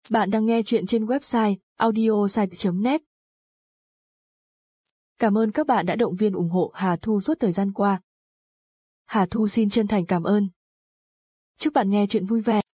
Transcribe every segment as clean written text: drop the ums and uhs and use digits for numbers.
Bạn đang nghe chuyện trên website audiosite.net. Cảm ơn các bạn đã động viên ủng hộ Hà Thu suốt thời gian qua. Hà Thu xin chân thành cảm ơn. Chúc bạn nghe chuyện vui vẻ.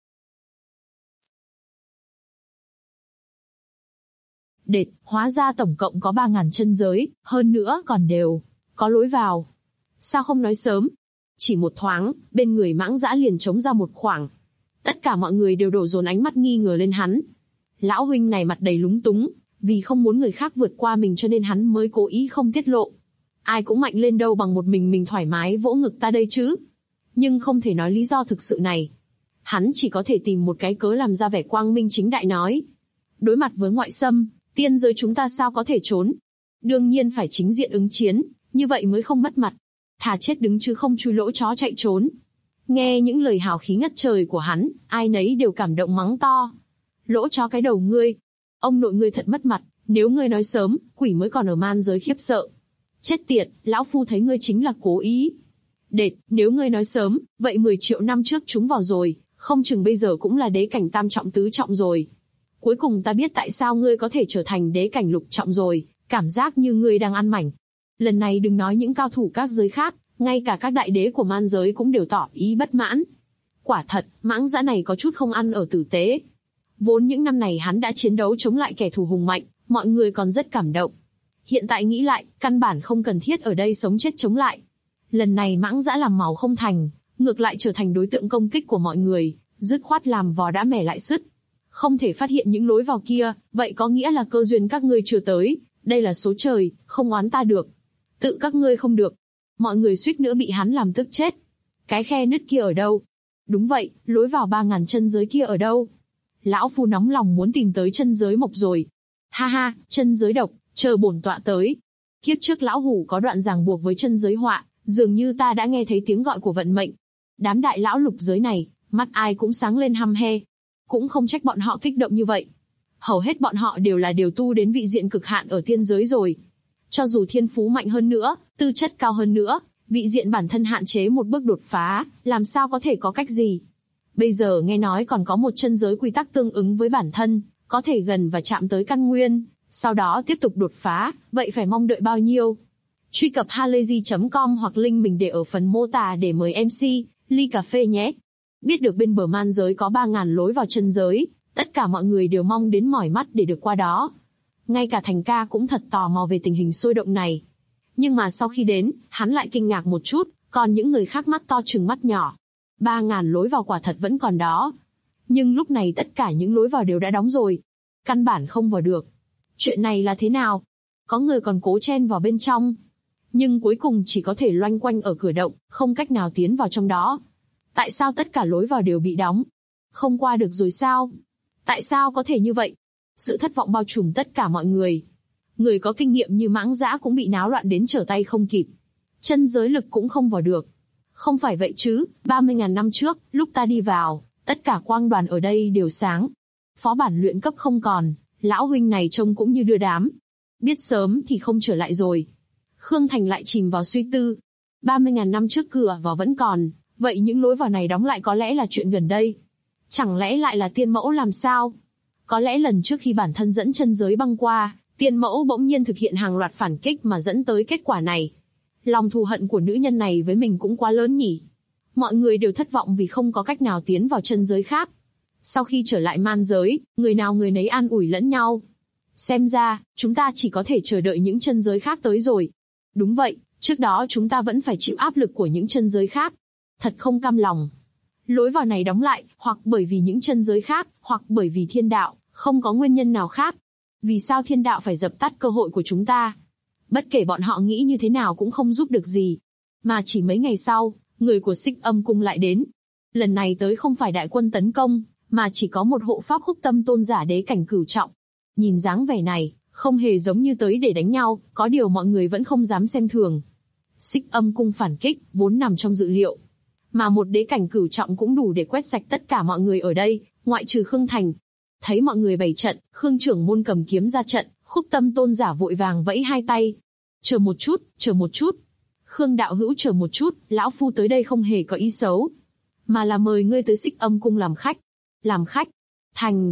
Đệt, hóa ra tổng cộng có 3.000 chân giới, hơn nữa còn đều có lối vào. Sao không nói sớm? Chỉ một thoáng, bên người Mãng Dã liền trống ra một khoảng. Tất cả mọi người đều đổ dồn ánh mắt nghi ngờ lên hắn. Lão huynh này mặt đầy lúng túng, vì không muốn người khác vượt qua mình cho nên hắn mới cố ý không tiết lộ. Ai cũng mạnh lên đâu bằng một mình thoải mái vỗ ngực ta đây chứ. Nhưng không thể nói lý do thực sự này. Hắn chỉ có thể tìm một cái cớ làm ra vẻ quang minh chính đại nói. Đối mặt với ngoại xâm, tiên giới chúng ta sao có thể trốn? Đương nhiên phải chính diện ứng chiến, như vậy mới không mất mặt. Thà chết đứng chứ không chui lỗ chó chạy trốn. Nghe những lời hào khí ngất trời của hắn, ai nấy đều cảm động mắng to. Lỗ chó cái đầu ngươi. Ông nội ngươi thật mất mặt, nếu ngươi nói sớm, quỷ mới còn ở man giới khiếp sợ. Chết tiệt, lão phu thấy ngươi chính là cố ý. Đệt, nếu ngươi nói sớm, vậy 10 triệu năm trước chúng vào rồi, không chừng bây giờ cũng là đế cảnh tam trọng tứ trọng rồi. Cuối cùng ta biết tại sao ngươi có thể trở thành đế cảnh lục trọng rồi, cảm giác như ngươi đang ăn mảnh. Lần này đừng nói những cao thủ các giới khác, ngay cả các đại đế của man giới cũng đều tỏ ý bất mãn. Quả thật, Mãng Dã này có chút không ăn ở tử tế. Vốn những năm này hắn đã chiến đấu chống lại kẻ thù hùng mạnh, mọi người còn rất cảm động. Hiện tại nghĩ lại, căn bản không cần thiết ở đây sống chết chống lại. Lần này Mãng Dã làm màu không thành, ngược lại trở thành đối tượng công kích của mọi người, dứt khoát làm vò đã mẻ lại sứt. Không thể phát hiện những lối vào kia, vậy có nghĩa là cơ duyên các ngươi chưa tới, đây là số trời, không oán ta được. Tự các ngươi không được. Mọi người suýt nữa bị hắn làm tức chết. Cái khe nứt kia ở đâu? Đúng vậy, lối vào 3.000 chân giới kia ở đâu? Lão phu nóng lòng muốn tìm tới chân giới mộc rồi. Ha ha, chân giới độc, chờ bổn tọa tới. Kiếp trước lão hủ có đoạn ràng buộc với chân giới họa, dường như ta đã nghe thấy tiếng gọi của vận mệnh. Đám đại lão lục giới này, mắt ai cũng sáng lên hăm he. Cũng không trách bọn họ kích động như vậy. Hầu hết bọn họ đều là điều tu đến vị diện cực hạn ở tiên giới rồi. Cho dù thiên phú mạnh hơn nữa, tư chất cao hơn nữa, vị diện bản thân hạn chế một bước đột phá, làm sao có thể có cách gì? Bây giờ nghe nói còn có một chân giới quy tắc tương ứng với bản thân, có thể gần và chạm tới căn nguyên, sau đó tiếp tục đột phá, vậy phải mong đợi bao nhiêu? Truy cập halayzi.com hoặc link mình để ở phần mô tả để mời MC, ly cà phê nhé. Biết được bên bờ man giới có 3.000 lối vào chân giới, tất cả mọi người đều mong đến mỏi mắt để được qua đó. Ngay cả Thành ca cũng thật tò mò về tình hình sôi động này. Nhưng mà sau khi đến, hắn lại kinh ngạc một chút, còn những người khác mắt to trừng mắt nhỏ. 3.000 lối vào quả thật vẫn còn đó. Nhưng lúc này tất cả những lối vào đều đã đóng rồi. Căn bản không vào được. Chuyện này là thế nào? Có người còn cố chen vào bên trong. Nhưng cuối cùng chỉ có thể loanh quanh ở cửa động, không cách nào tiến vào trong đó. Tại sao tất cả lối vào đều bị đóng? Không qua được rồi sao? Tại sao có thể như vậy? Sự thất vọng bao trùm tất cả mọi người. Người có kinh nghiệm như Mãng Dã cũng bị náo loạn đến trở tay không kịp. Chân giới lực cũng không vào được. Không phải vậy chứ, 30.000 năm trước, lúc ta đi vào, tất cả quang đoàn ở đây đều sáng. Phó bản luyện cấp không còn, lão huynh này trông cũng như đưa đám. Biết sớm thì không trở lại rồi. Khương Thành lại chìm vào suy tư. 30.000 năm trước cửa vào vẫn còn, vậy những lối vào này đóng lại có lẽ là chuyện gần đây. Chẳng lẽ lại là tiên mẫu làm sao? Có lẽ lần trước khi bản thân dẫn chân giới băng qua, tiên mẫu bỗng nhiên thực hiện hàng loạt phản kích mà dẫn tới kết quả này. Lòng thù hận của nữ nhân này với mình cũng quá lớn nhỉ. Mọi người đều thất vọng vì không có cách nào tiến vào chân giới khác. Sau khi trở lại man giới, người nào người nấy an ủi lẫn nhau. Xem ra, chúng ta chỉ có thể chờ đợi những chân giới khác tới rồi. Đúng vậy, trước đó chúng ta vẫn phải chịu áp lực của những chân giới khác. Thật không cam lòng. Lối vào này đóng lại, hoặc bởi vì những chân giới khác, hoặc bởi vì thiên đạo, không có nguyên nhân nào khác. Vì sao thiên đạo phải dập tắt cơ hội của chúng ta? Bất kể bọn họ nghĩ như thế nào cũng không giúp được gì. Mà chỉ mấy ngày sau, người của Xích Âm Cung lại đến. Lần này tới không phải đại quân tấn công, mà chỉ có một hộ pháp Khúc Tâm tôn giả đế cảnh cửu trọng. Nhìn dáng vẻ này, không hề giống như tới để đánh nhau, có điều mọi người vẫn không dám xem thường. Xích Âm Cung phản kích, vốn nằm trong dự liệu. Mà một đế cảnh cửu trọng cũng đủ để quét sạch tất cả mọi người ở đây, ngoại trừ Khương Thành. Thấy mọi người bày trận, Khương trưởng môn cầm kiếm ra trận, Khúc Tâm tôn giả vội vàng vẫy hai tay. Chờ một chút, chờ một chút. Khương đạo hữu chờ một chút, lão phu tới đây không hề có ý xấu. Mà là mời ngươi tới Xích Âm Cung làm khách. Làm khách. Thành.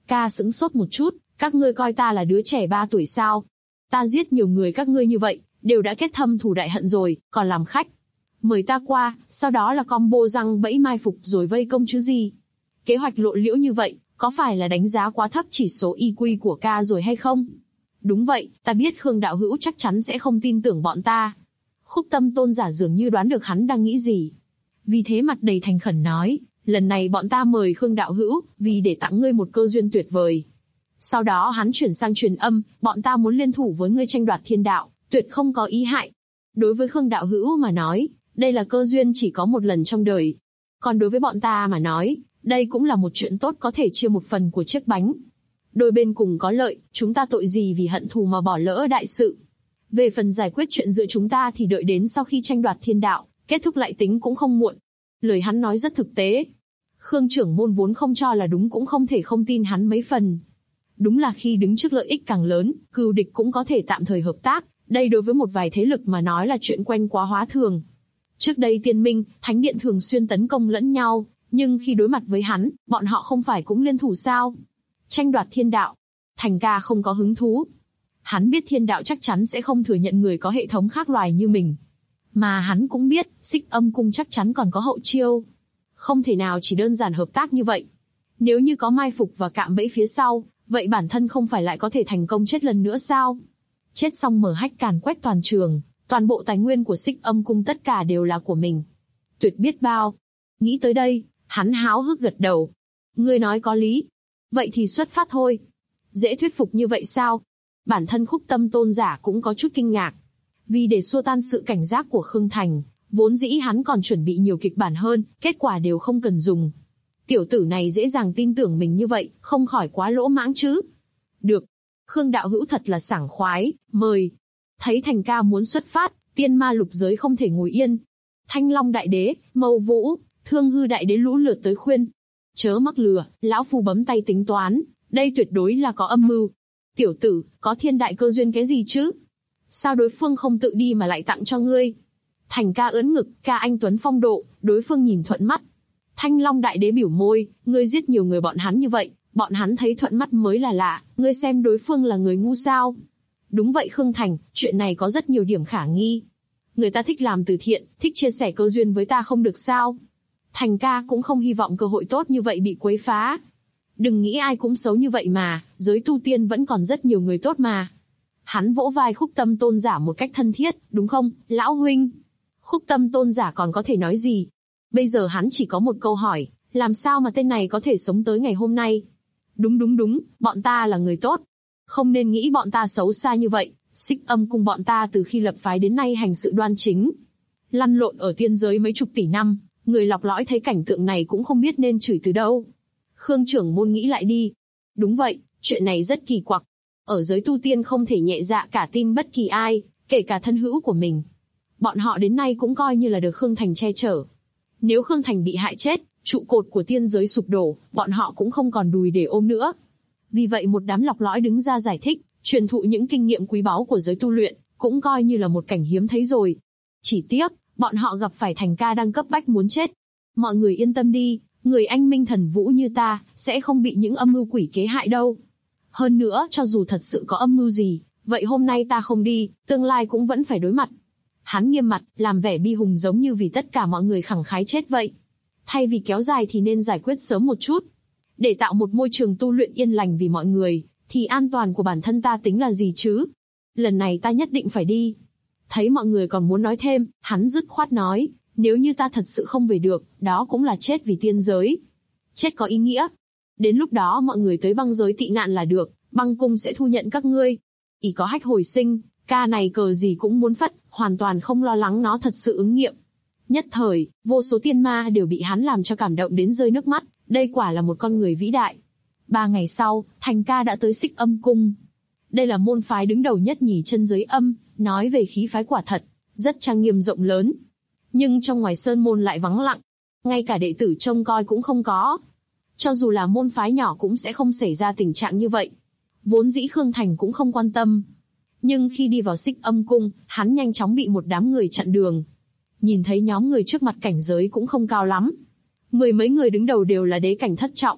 Ca sững sốt một chút, các ngươi coi ta là đứa trẻ 3 tuổi sao? Ta giết nhiều người các ngươi như vậy, đều đã kết thâm thù đại hận rồi, còn làm khách. Mời ta qua, sau đó là combo răng bẫy mai phục rồi vây công chứ gì. Kế hoạch lộ liễu như vậy, có phải là đánh giá quá thấp chỉ số IQ của ca rồi hay không? Đúng vậy, ta biết Khương đạo hữu chắc chắn sẽ không tin tưởng bọn ta. Khúc Tâm Tôn giả dường như đoán được hắn đang nghĩ gì. Vì thế mặt đầy thành khẩn nói, lần này bọn ta mời Khương đạo hữu, vì để tặng ngươi một cơ duyên tuyệt vời. Sau đó hắn chuyển sang truyền âm, bọn ta muốn liên thủ với ngươi tranh đoạt thiên đạo, tuyệt không có ý hại. Đối với Khương đạo hữu mà nói, đây là cơ duyên chỉ có một lần trong đời. Còn đối với bọn ta mà nói, đây cũng là một chuyện tốt có thể chia một phần của chiếc bánh. Đôi bên cùng có lợi, chúng ta tội gì vì hận thù mà bỏ lỡ đại sự. Về phần giải quyết chuyện giữa chúng ta thì đợi đến sau khi tranh đoạt thiên đạo, kết thúc lại tính cũng không muộn. Lời hắn nói rất thực tế. Khương trưởng môn vốn không cho là đúng cũng không thể không tin hắn mấy phần. Đúng là khi đứng trước lợi ích càng lớn, cừu địch cũng có thể tạm thời hợp tác, đây đối với một vài thế lực mà nói là chuyện quen quá hóa thường. Trước đây Tiên Minh, Thánh Điện thường xuyên tấn công lẫn nhau, nhưng khi đối mặt với hắn, bọn họ không phải cũng liên thủ sao? Tranh đoạt thiên đạo, Thành ca không có hứng thú. Hắn biết thiên đạo chắc chắn sẽ không thừa nhận người có hệ thống khác loài như mình. Mà hắn cũng biết, Xích Âm Cung chắc chắn còn có hậu chiêu. Không thể nào chỉ đơn giản hợp tác như vậy. Nếu như có mai phục và cạm bẫy phía sau, vậy bản thân không phải lại có thể thành công chết lần nữa sao? Chết xong mở hách càn quét toàn trường, toàn bộ tài nguyên của Xích Âm Cung tất cả đều là của mình. Tuyệt biết bao. Nghĩ tới đây, hắn háo hức gật đầu. Ngươi nói có lý. Vậy thì xuất phát thôi. Dễ thuyết phục như vậy sao? Bản thân Khúc Tâm Tôn giả cũng có chút kinh ngạc. Vì để xua tan sự cảnh giác của Khương Thành, vốn dĩ hắn còn chuẩn bị nhiều kịch bản hơn, kết quả đều không cần dùng. Tiểu tử này dễ dàng tin tưởng mình như vậy, không khỏi quá lỗ mãng chứ. Được. Khương đạo hữu thật là sảng khoái, mời. Thấy Thành ca muốn xuất phát, tiên ma lục giới không thể ngồi yên. Thanh Long đại đế, Mâu Vũ, Thương Hư đại đế lũ lượt tới khuyên. Chớ mắc lừa, lão phu bấm tay tính toán, đây tuyệt đối là có âm mưu. Tiểu tử, có thiên đại cơ duyên cái gì chứ? Sao đối phương không tự đi mà lại tặng cho ngươi? Thành ca ưỡn ngực, ca anh tuấn phong độ, đối phương nhìn thuận mắt. Thanh Long đại đế biểu môi, ngươi giết nhiều người bọn hắn như vậy, bọn hắn thấy thuận mắt mới là lạ, ngươi xem đối phương là người ngu sao? Đúng vậy Khương Thành, chuyện này có rất nhiều điểm khả nghi. Người ta thích làm từ thiện, thích chia sẻ cơ duyên với ta không được sao? Thành ca cũng không hy vọng cơ hội tốt như vậy bị quấy phá. Đừng nghĩ ai cũng xấu như vậy mà, giới tu tiên vẫn còn rất nhiều người tốt mà. Hắn vỗ vai Khúc Tâm Tôn giả một cách thân thiết, đúng không, lão huynh? Khúc Tâm Tôn giả còn có thể nói gì? Bây giờ hắn chỉ có một câu hỏi, làm sao mà tên này có thể sống tới ngày hôm nay? Đúng, bọn ta là người tốt. Không nên nghĩ bọn ta xấu xa như vậy, Xích Âm Cung bọn ta từ khi lập phái đến nay hành sự đoan chính. Lăn lộn ở tiên giới mấy chục tỷ năm, người lọc lõi thấy cảnh tượng này cũng không biết nên chửi từ đâu. Khương trưởng môn nghĩ lại đi. Đúng vậy, chuyện này rất kỳ quặc. Ở giới tu tiên không thể nhẹ dạ cả tin bất kỳ ai, kể cả thân hữu của mình. Bọn họ đến nay cũng coi như là được Khương Thành che chở. Nếu Khương Thành bị hại chết, trụ cột của tiên giới sụp đổ, bọn họ cũng không còn đùi để ôm nữa. Vì vậy một đám lọc lõi đứng ra giải thích, truyền thụ những kinh nghiệm quý báu của giới tu luyện, cũng coi như là một cảnh hiếm thấy rồi. Chỉ tiếc, bọn họ gặp phải Thành ca đang cấp bách muốn chết. Mọi người yên tâm đi, người anh minh thần vũ như ta, sẽ không bị những âm mưu quỷ kế hại đâu. Hơn nữa, cho dù thật sự có âm mưu gì, vậy hôm nay ta không đi, tương lai cũng vẫn phải đối mặt. Hắn nghiêm mặt, làm vẻ bi hùng giống như vì tất cả mọi người khẳng khái chết vậy. Thay vì kéo dài thì nên giải quyết sớm một chút. Để tạo một môi trường tu luyện yên lành vì mọi người, thì an toàn của bản thân ta tính là gì chứ? Lần này ta nhất định phải đi. Thấy mọi người còn muốn nói thêm, hắn dứt khoát nói, nếu như ta thật sự không về được, đó cũng là chết vì tiên giới. Chết có ý nghĩa. Đến lúc đó mọi người tới băng giới tị nạn là được, băng cung sẽ thu nhận các ngươi. Ý có hách hồi sinh, ca này cờ gì cũng muốn phất, hoàn toàn không lo lắng nó thật sự ứng nghiệm. Nhất thời, vô số tiên ma đều bị hắn làm cho cảm động đến rơi nước mắt, đây quả là một con người vĩ đại. 3 ngày sau, Thành ca đã tới Xích Âm Cung. Đây là môn phái đứng đầu nhất nhì chân giới âm, nói về khí phái quả thật, rất trang nghiêm rộng lớn. Nhưng trong ngoài sơn môn lại vắng lặng, ngay cả đệ tử trông coi cũng không có. Cho dù là môn phái nhỏ cũng sẽ không xảy ra tình trạng như vậy. Vốn dĩ Khương Thành cũng không quan tâm. Nhưng khi đi vào Xích Âm Cung, hắn nhanh chóng bị một đám người chặn đường. Nhìn thấy nhóm người trước mặt cảnh giới cũng không cao lắm. 10 mấy người đứng đầu đều là đế cảnh thất trọng.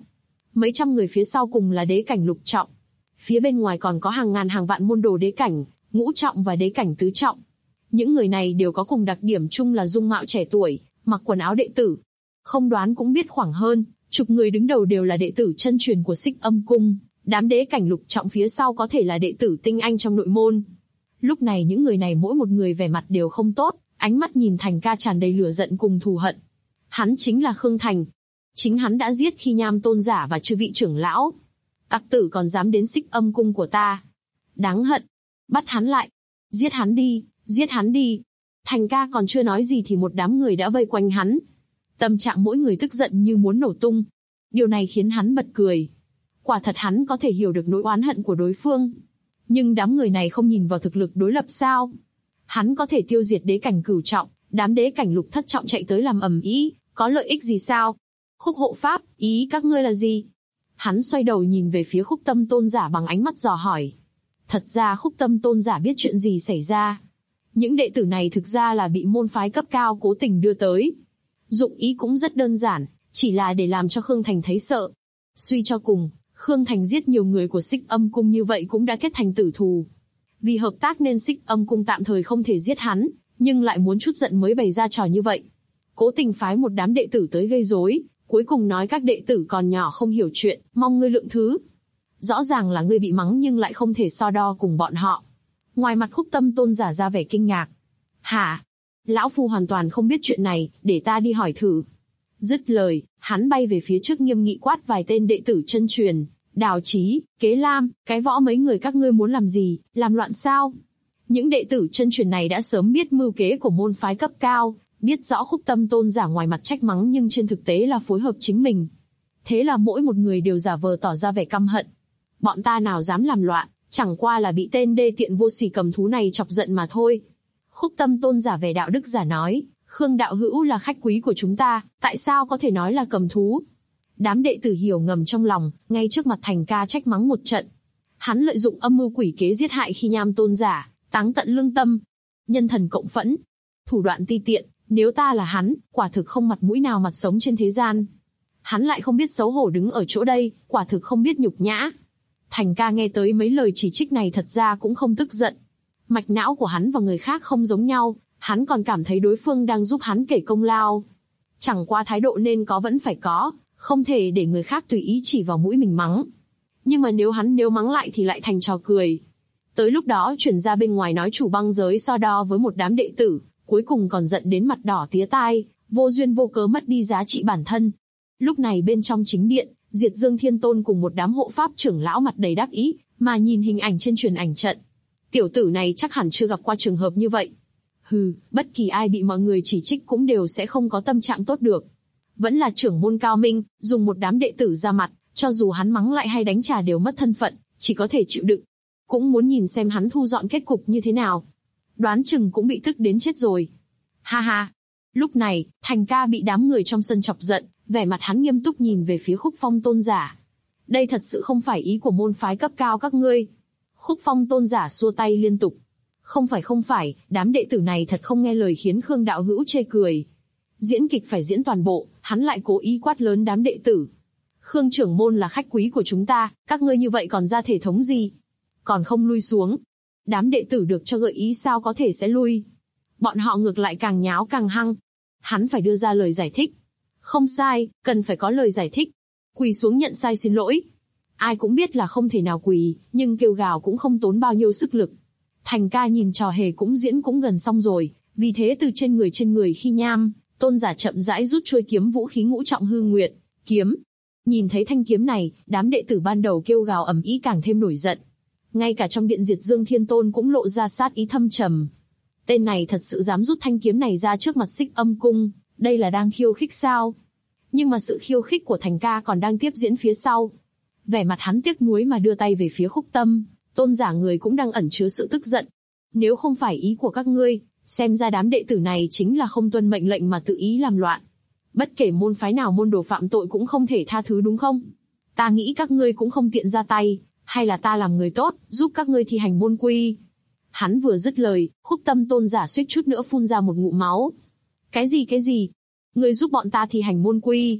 Mấy trăm người phía sau cùng là đế cảnh lục trọng. Phía bên ngoài còn có hàng ngàn hàng vạn môn đồ đế cảnh, ngũ trọng và đế cảnh tứ trọng. Những người này đều có cùng đặc điểm chung là dung mạo trẻ tuổi, mặc quần áo đệ tử. Không đoán cũng biết khoảng hơn, chục người đứng đầu đều là đệ tử chân truyền của Xích Âm Cung, đám đế cảnh lục trọng phía sau có thể là đệ tử tinh anh trong nội môn. Lúc này những người này mỗi một người vẻ mặt đều không tốt, ánh mắt nhìn Thành Ca tràn đầy lửa giận cùng thù hận. Hắn chính là Khương Thành. Chính hắn đã giết Khi Nham tôn giả và chư vị trưởng lão. Tặc tử còn dám đến Xích Âm Cung của ta. Đáng hận. Bắt hắn lại. Giết hắn đi, giết hắn đi. Thành Ca còn chưa nói gì thì một đám người đã vây quanh hắn. Tâm trạng mỗi người tức giận như muốn nổ tung. Điều này khiến hắn bật cười. Quả thật hắn có thể hiểu được nỗi oán hận của đối phương. Nhưng đám người này không nhìn vào thực lực đối lập sao? Hắn có thể tiêu diệt đế cảnh cửu trọng, đám đế cảnh lục thất trọng chạy tới làm ầm ĩ, có lợi ích gì sao? Khúc hộ pháp, ý các ngươi là gì? Hắn xoay đầu nhìn về phía Khúc Tâm tôn giả bằng ánh mắt dò hỏi. Thật ra Khúc Tâm tôn giả biết chuyện gì xảy ra. Những đệ tử này thực ra là bị môn phái cấp cao cố tình đưa tới. Dụng ý cũng rất đơn giản, chỉ là để làm cho Khương Thành thấy sợ. Suy cho cùng, Khương Thành giết nhiều người của Xích Âm Cung như vậy cũng đã kết thành tử thù. Vì hợp tác nên Xích Âm Cung tạm thời không thể giết hắn, nhưng lại muốn chút giận mới bày ra trò như vậy. Cố tình phái một đám đệ tử tới gây rối, cuối cùng nói các đệ tử còn nhỏ không hiểu chuyện, mong ngươi lượng thứ. Rõ ràng là ngươi bị mắng nhưng lại không thể so đo cùng bọn họ. Ngoài mặt Khúc Tâm tôn giả ra vẻ kinh ngạc. Hả? Lão Phu hoàn toàn không biết chuyện này, để ta đi hỏi thử. Dứt lời, hắn bay về phía trước nghiêm nghị quát vài tên đệ tử chân truyền. Đào Chí, Kế Lam, Cái Võ mấy người các ngươi muốn làm gì, làm loạn sao? Những đệ tử chân truyền này đã sớm biết mưu kế của môn phái cấp cao, biết rõ Khúc Tâm tôn giả ngoài mặt trách mắng nhưng trên thực tế là phối hợp chính mình. Thế là mỗi một người đều giả vờ tỏ ra vẻ căm hận. Bọn ta nào dám làm loạn, chẳng qua là bị tên đê tiện vô sỉ cầm thú này chọc giận mà thôi. Khúc Tâm tôn giả về đạo đức giả nói, Khương đạo hữu là khách quý của chúng ta, tại sao có thể nói là cầm thú? Đám đệ tử hiểu ngầm trong lòng, ngay trước mặt Thành Ca trách mắng một trận. Hắn lợi dụng âm mưu quỷ kế giết hại Khi Nham tôn giả, táng tận lương tâm. Nhân thần cộng phẫn. Thủ đoạn ti tiện, nếu ta là hắn, quả thực không mặt mũi nào mặt sống trên thế gian. Hắn lại không biết xấu hổ đứng ở chỗ đây, quả thực không biết nhục nhã. Thành Ca nghe tới mấy lời chỉ trích này thật ra cũng không tức giận. Mạch não của hắn và người khác không giống nhau, hắn còn cảm thấy đối phương đang giúp hắn kể công lao. Chẳng qua thái độ nên có vẫn phải có, không thể để người khác tùy ý chỉ vào mũi mình mắng. Nhưng mà nếu mắng lại thì lại thành trò cười. Tới lúc đó chuyển ra bên ngoài nói chủ băng giới so đo với một đám đệ tử, cuối cùng còn giận đến mặt đỏ tía tai, vô duyên vô cớ mất đi giá trị bản thân. Lúc này bên trong chính điện, Diệt Dương Thiên Tôn cùng một đám hộ pháp trưởng lão mặt đầy đắc ý, mà nhìn hình ảnh trên truyền ảnh trận. Tiểu tử này chắc hẳn chưa gặp qua trường hợp như vậy. Hừ, bất kỳ ai bị mọi người chỉ trích cũng đều sẽ không có tâm trạng tốt được. Vẫn là trưởng môn cao minh, dùng một đám đệ tử ra mặt, cho dù hắn mắng lại hay đánh trả đều mất thân phận, chỉ có thể chịu đựng. Cũng muốn nhìn xem hắn thu dọn kết cục như thế nào. Đoán chừng cũng bị tức đến chết rồi. Ha ha. Lúc này, Thành Ca bị đám người trong sân chọc giận, vẻ mặt hắn nghiêm túc nhìn về phía Khúc Phong tôn giả. Đây thật sự không phải ý của môn phái cấp cao các ngươi. Khúc Phong tôn giả xua tay liên tục. Không phải, đám đệ tử này thật không nghe lời khiến Khương đạo hữu chê cười. Diễn kịch phải diễn toàn bộ, hắn lại cố ý quát lớn đám đệ tử. Khương trưởng môn là khách quý của chúng ta, các ngươi như vậy còn ra thể thống gì? Còn không lui xuống. Đám đệ tử được cho gợi ý sao có thể sẽ lui. Bọn họ ngược lại càng nháo càng hăng. Hắn phải đưa ra lời giải thích. Không sai, cần phải có lời giải thích. Quỳ xuống nhận sai xin lỗi. Ai cũng biết là không thể nào quỳ, nhưng kêu gào cũng không tốn bao nhiêu sức lực. Thành Ca nhìn trò hề cũng diễn cũng gần xong rồi, vì thế từ trên người Khi Nham, tôn giả chậm rãi rút chuôi kiếm vũ khí ngũ trọng hư nguyệt, kiếm. Nhìn thấy thanh kiếm này, đám đệ tử ban đầu kêu gào ầm ĩ càng thêm nổi giận. Ngay cả trong điện Diệt Dương Thiên Tôn cũng lộ ra sát ý thâm trầm. Tên này thật sự dám rút thanh kiếm này ra trước mặt Xích Âm Cung, đây là đang khiêu khích sao? Nhưng mà sự khiêu khích của Thành Ca còn đang tiếp diễn phía sau. Vẻ mặt hắn tiếc nuối mà đưa tay về phía Khúc Tâm, tôn giả người cũng đang ẩn chứa sự tức giận. Nếu không phải ý của các ngươi, xem ra đám đệ tử này chính là không tuân mệnh lệnh mà tự ý làm loạn. Bất kể môn phái nào môn đồ phạm tội cũng không thể tha thứ đúng không? Ta nghĩ các ngươi cũng không tiện ra tay, hay là ta làm người tốt, giúp các ngươi thi hành môn quy. Hắn vừa dứt lời, Khúc Tâm tôn giả suýt chút nữa phun ra một ngụm máu. Cái gì? Ngươi giúp bọn ta thi hành môn quy?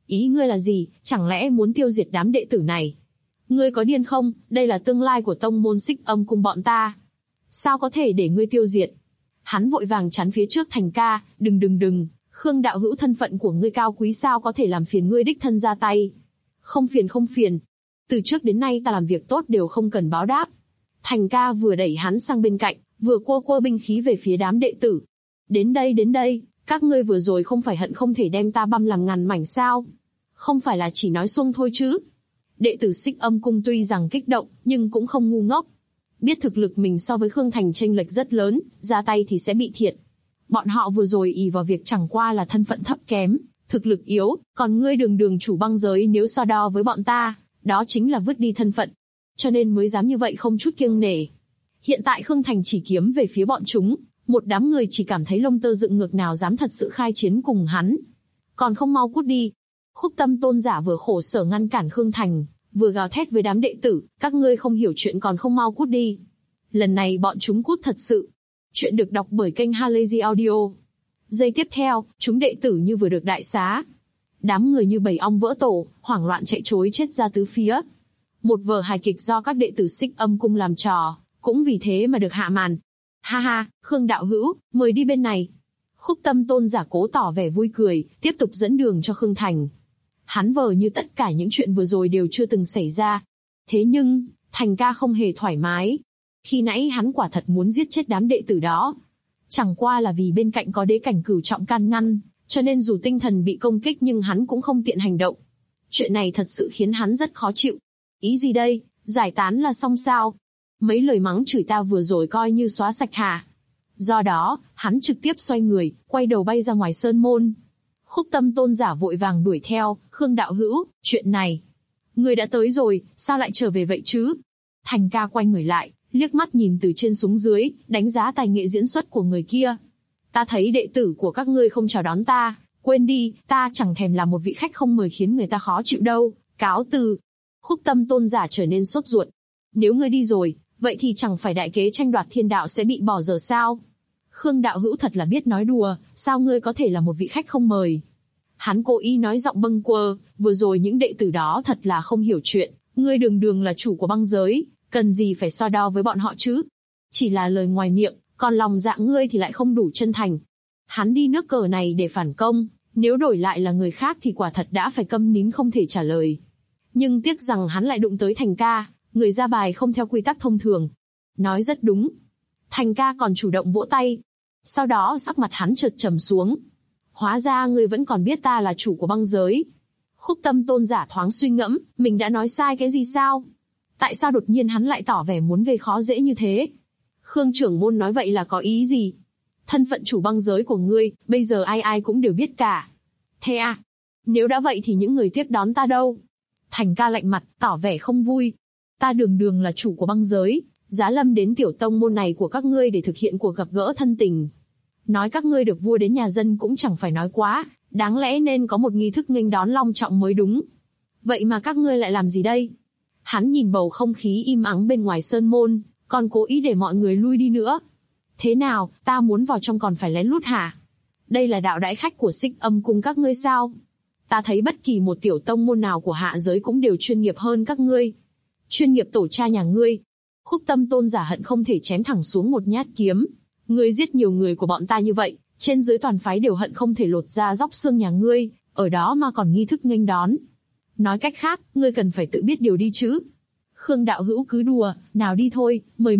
Ý ngươi là gì, chẳng lẽ muốn tiêu diệt đám đệ tử này? Ngươi có điên không, đây là tương lai của tông môn Xích Âm Cung bọn ta. Sao có thể để ngươi tiêu diệt? Hắn vội vàng chắn phía trước Thành ca, đừng, Khương đạo hữu thân phận của ngươi cao quý sao có thể làm phiền ngươi đích thân ra tay. Không phiền. Từ trước đến nay ta làm việc tốt đều không cần báo đáp. Thành ca vừa đẩy hắn sang bên cạnh, vừa quơ binh khí về phía đám đệ tử. Đến đây, các ngươi vừa rồi không phải hận không thể đem ta băm làm ngàn mảnh sao? Không phải là chỉ nói xuông thôi chứ? Đệ tử Xích Âm Cung tuy rằng kích động, nhưng cũng không ngu ngốc. Biết thực lực mình so với Khương Thành chênh lệch rất lớn, ra tay thì sẽ bị thiệt. Bọn họ vừa rồi ỷ vào việc chẳng qua là thân phận thấp kém, thực lực yếu, còn ngươi đường chủ băng giới nếu so đo với bọn ta, đó chính là vứt đi thân phận. Cho nên mới dám như vậy không chút kiêng nể. Hiện tại Khương Thành chỉ kiếm về phía bọn chúng, một đám người chỉ cảm thấy lông tơ dựng ngược nào dám thật sự khai chiến cùng hắn. Còn không mau cút đi. Khúc Tâm tôn giả vừa khổ sở ngăn cản Khương Thành, vừa gào thét với đám đệ tử, các ngươi không hiểu chuyện còn không mau cút đi. Lần này bọn chúng cút thật sự. Chuyện được đọc bởi kênh Halazy Audio. Giây tiếp theo, chúng đệ tử như vừa được đại xá. Đám người như bầy ong vỡ tổ, hoảng loạn chạy trối chết ra tứ phía. Một vở hài kịch do các đệ tử Xích Âm Cung làm trò, cũng vì thế mà được hạ màn. Ha, Khương đạo hữu, mời đi bên này. Khúc Tâm tôn giả cố tỏ vẻ vui cười, tiếp tục dẫn đường cho Khương Thành. Hắn vờ như tất cả những chuyện vừa rồi đều chưa từng xảy ra. Thế nhưng, Thành ca không hề thoải mái. Khi nãy hắn quả thật muốn giết chết đám đệ tử đó. Chẳng qua là vì bên cạnh có đế cảnh cửu trọng can ngăn, cho nên dù tinh thần bị công kích nhưng hắn cũng không tiện hành động. Chuyện này thật sự khiến hắn rất khó chịu. Ý gì đây, giải tán là xong sao? Mấy lời mắng chửi ta vừa rồi coi như xóa sạch hả? Do đó, hắn trực tiếp xoay người, quay đầu bay ra ngoài sơn môn. Khúc Tâm tôn giả vội vàng đuổi theo, Khương đạo hữu, chuyện này. Người đã tới rồi, sao lại trở về vậy chứ? Thành ca quay người lại, liếc mắt nhìn từ trên xuống dưới, đánh giá tài nghệ diễn xuất của người kia. Ta thấy đệ tử của các ngươi không chào đón ta, quên đi, ta chẳng thèm là một vị khách không mời khiến người ta khó chịu đâu, cáo từ. Khúc Tâm tôn giả trở nên sốt ruột. Nếu ngươi đi rồi, vậy thì chẳng phải đại kế tranh đoạt thiên đạo sẽ bị bỏ dở sao? Khương đạo hữu thật là biết nói đùa, sao ngươi có thể là một vị khách không mời? Hắn cố ý nói giọng bâng quơ, vừa rồi những đệ tử đó thật là không hiểu chuyện, ngươi đường là chủ của băng giới, cần gì phải so đo với bọn họ chứ? Chỉ là lời ngoài miệng, còn lòng dạ ngươi thì lại không đủ chân thành. Hắn đi nước cờ này để phản công, nếu đổi lại là người khác thì quả thật đã phải câm nín không thể trả lời. Nhưng tiếc rằng hắn lại đụng tới Thành ca, người ra bài không theo quy tắc thông thường. Nói rất đúng. Thành ca còn chủ động vỗ tay. Sau đó sắc mặt hắn chợt trầm xuống. Hóa ra ngươi vẫn còn biết ta là chủ của băng giới. Khúc Tâm tôn giả thoáng suy ngẫm, mình đã nói sai cái gì sao? Tại sao đột nhiên hắn lại tỏ vẻ muốn gây khó dễ như thế? Khương trưởng môn nói vậy là có ý gì? Thân phận chủ băng giới của ngươi, bây giờ ai cũng đều biết cả. Thế à? Nếu đã vậy thì những người tiếp đón ta đâu? Thành ca lạnh mặt, tỏ vẻ không vui. Ta đường là chủ của băng giới, giá lâm đến tiểu tông môn này của các ngươi để thực hiện cuộc gặp gỡ thân tình. Nói các ngươi được vua đến nhà dân cũng chẳng phải nói quá, đáng lẽ nên có một nghi thức nghênh đón long trọng mới đúng. Vậy mà các ngươi lại làm gì đây? Hắn nhìn bầu không khí im ắng bên ngoài sơn môn, còn cố ý để mọi người lui đi nữa. Thế nào, ta muốn vào trong còn phải lén lút hả? Đây là đạo đãi khách của Xích Âm Cung các ngươi sao? Ta thấy bất kỳ một tiểu tông môn nào của hạ giới cũng đều chuyên nghiệp hơn các ngươi. Chuyên nghiệp tổ cha nhà ngươi. Khúc Tâm tôn giả hận không thể chém thẳng xuống một nhát kiếm. Ngươi giết nhiều người của bọn ta như vậy, trên dưới toàn phái đều hận không thể lột ra róc xương nhà ngươi, ở đó mà còn nghi thức nghênh đón. Nói cách khác, ngươi cần phải tự biết điều đi chứ. Khương đạo hữu cứ đùa, nào đi thôi, mời.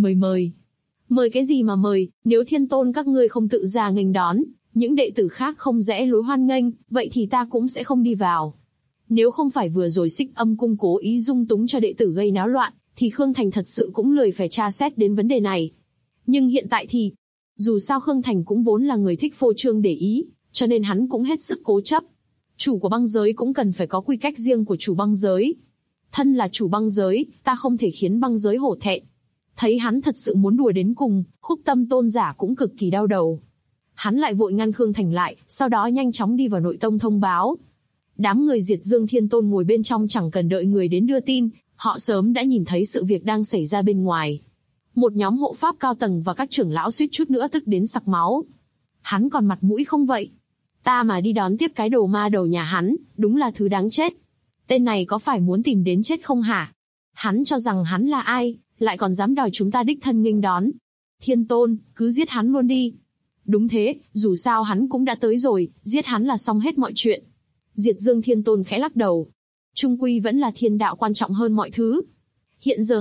Mời cái gì mà mời, nếu thiên tôn các ngươi không tự ra nghênh đón, những đệ tử khác không rẽ lối hoan nghênh, vậy thì ta cũng sẽ không đi vào. Nếu không phải vừa rồi Xích Âm Cung cố ý dung túng cho đệ tử gây náo loạn, thì Khương Thành thật sự cũng lười phải tra xét đến vấn đề này. Nhưng hiện tại thì, dù sao Khương Thành cũng vốn là người thích phô trương để ý, cho nên hắn cũng hết sức cố chấp. Chủ của băng giới cũng cần phải có quy cách riêng của chủ băng giới. Thân là chủ băng giới, ta không thể khiến băng giới hổ thẹn. Thấy hắn thật sự muốn đùa đến cùng, Khúc Tâm tôn giả cũng cực kỳ đau đầu. Hắn lại vội ngăn Khương Thành lại, sau đó nhanh chóng đi vào nội tông thông báo. Đám người Diệt Dương Thiên Tôn ngồi bên trong chẳng cần đợi người đến đưa tin, họ sớm đã nhìn thấy sự việc đang xảy ra bên ngoài. Một nhóm hộ pháp cao tầng và các trưởng lão suýt chút nữa tức đến sặc máu. Hắn còn mặt mũi không vậy? Ta mà đi đón tiếp cái đồ ma đầu nhà hắn, đúng là thứ đáng chết. Tên này có phải muốn tìm đến chết không hả? Hắn cho rằng hắn là ai, lại còn dám đòi chúng ta đích thân nghênh đón. Thiên Tôn, cứ giết hắn luôn đi. Đúng thế, dù sao hắn cũng đã tới rồi, giết hắn là xong hết mọi chuyện. Diệt Dương Thiên Tôn khẽ lắc đầu. Trung quy vẫn là thiên đạo quan trọng hơn mọi thứ. Hiện giờ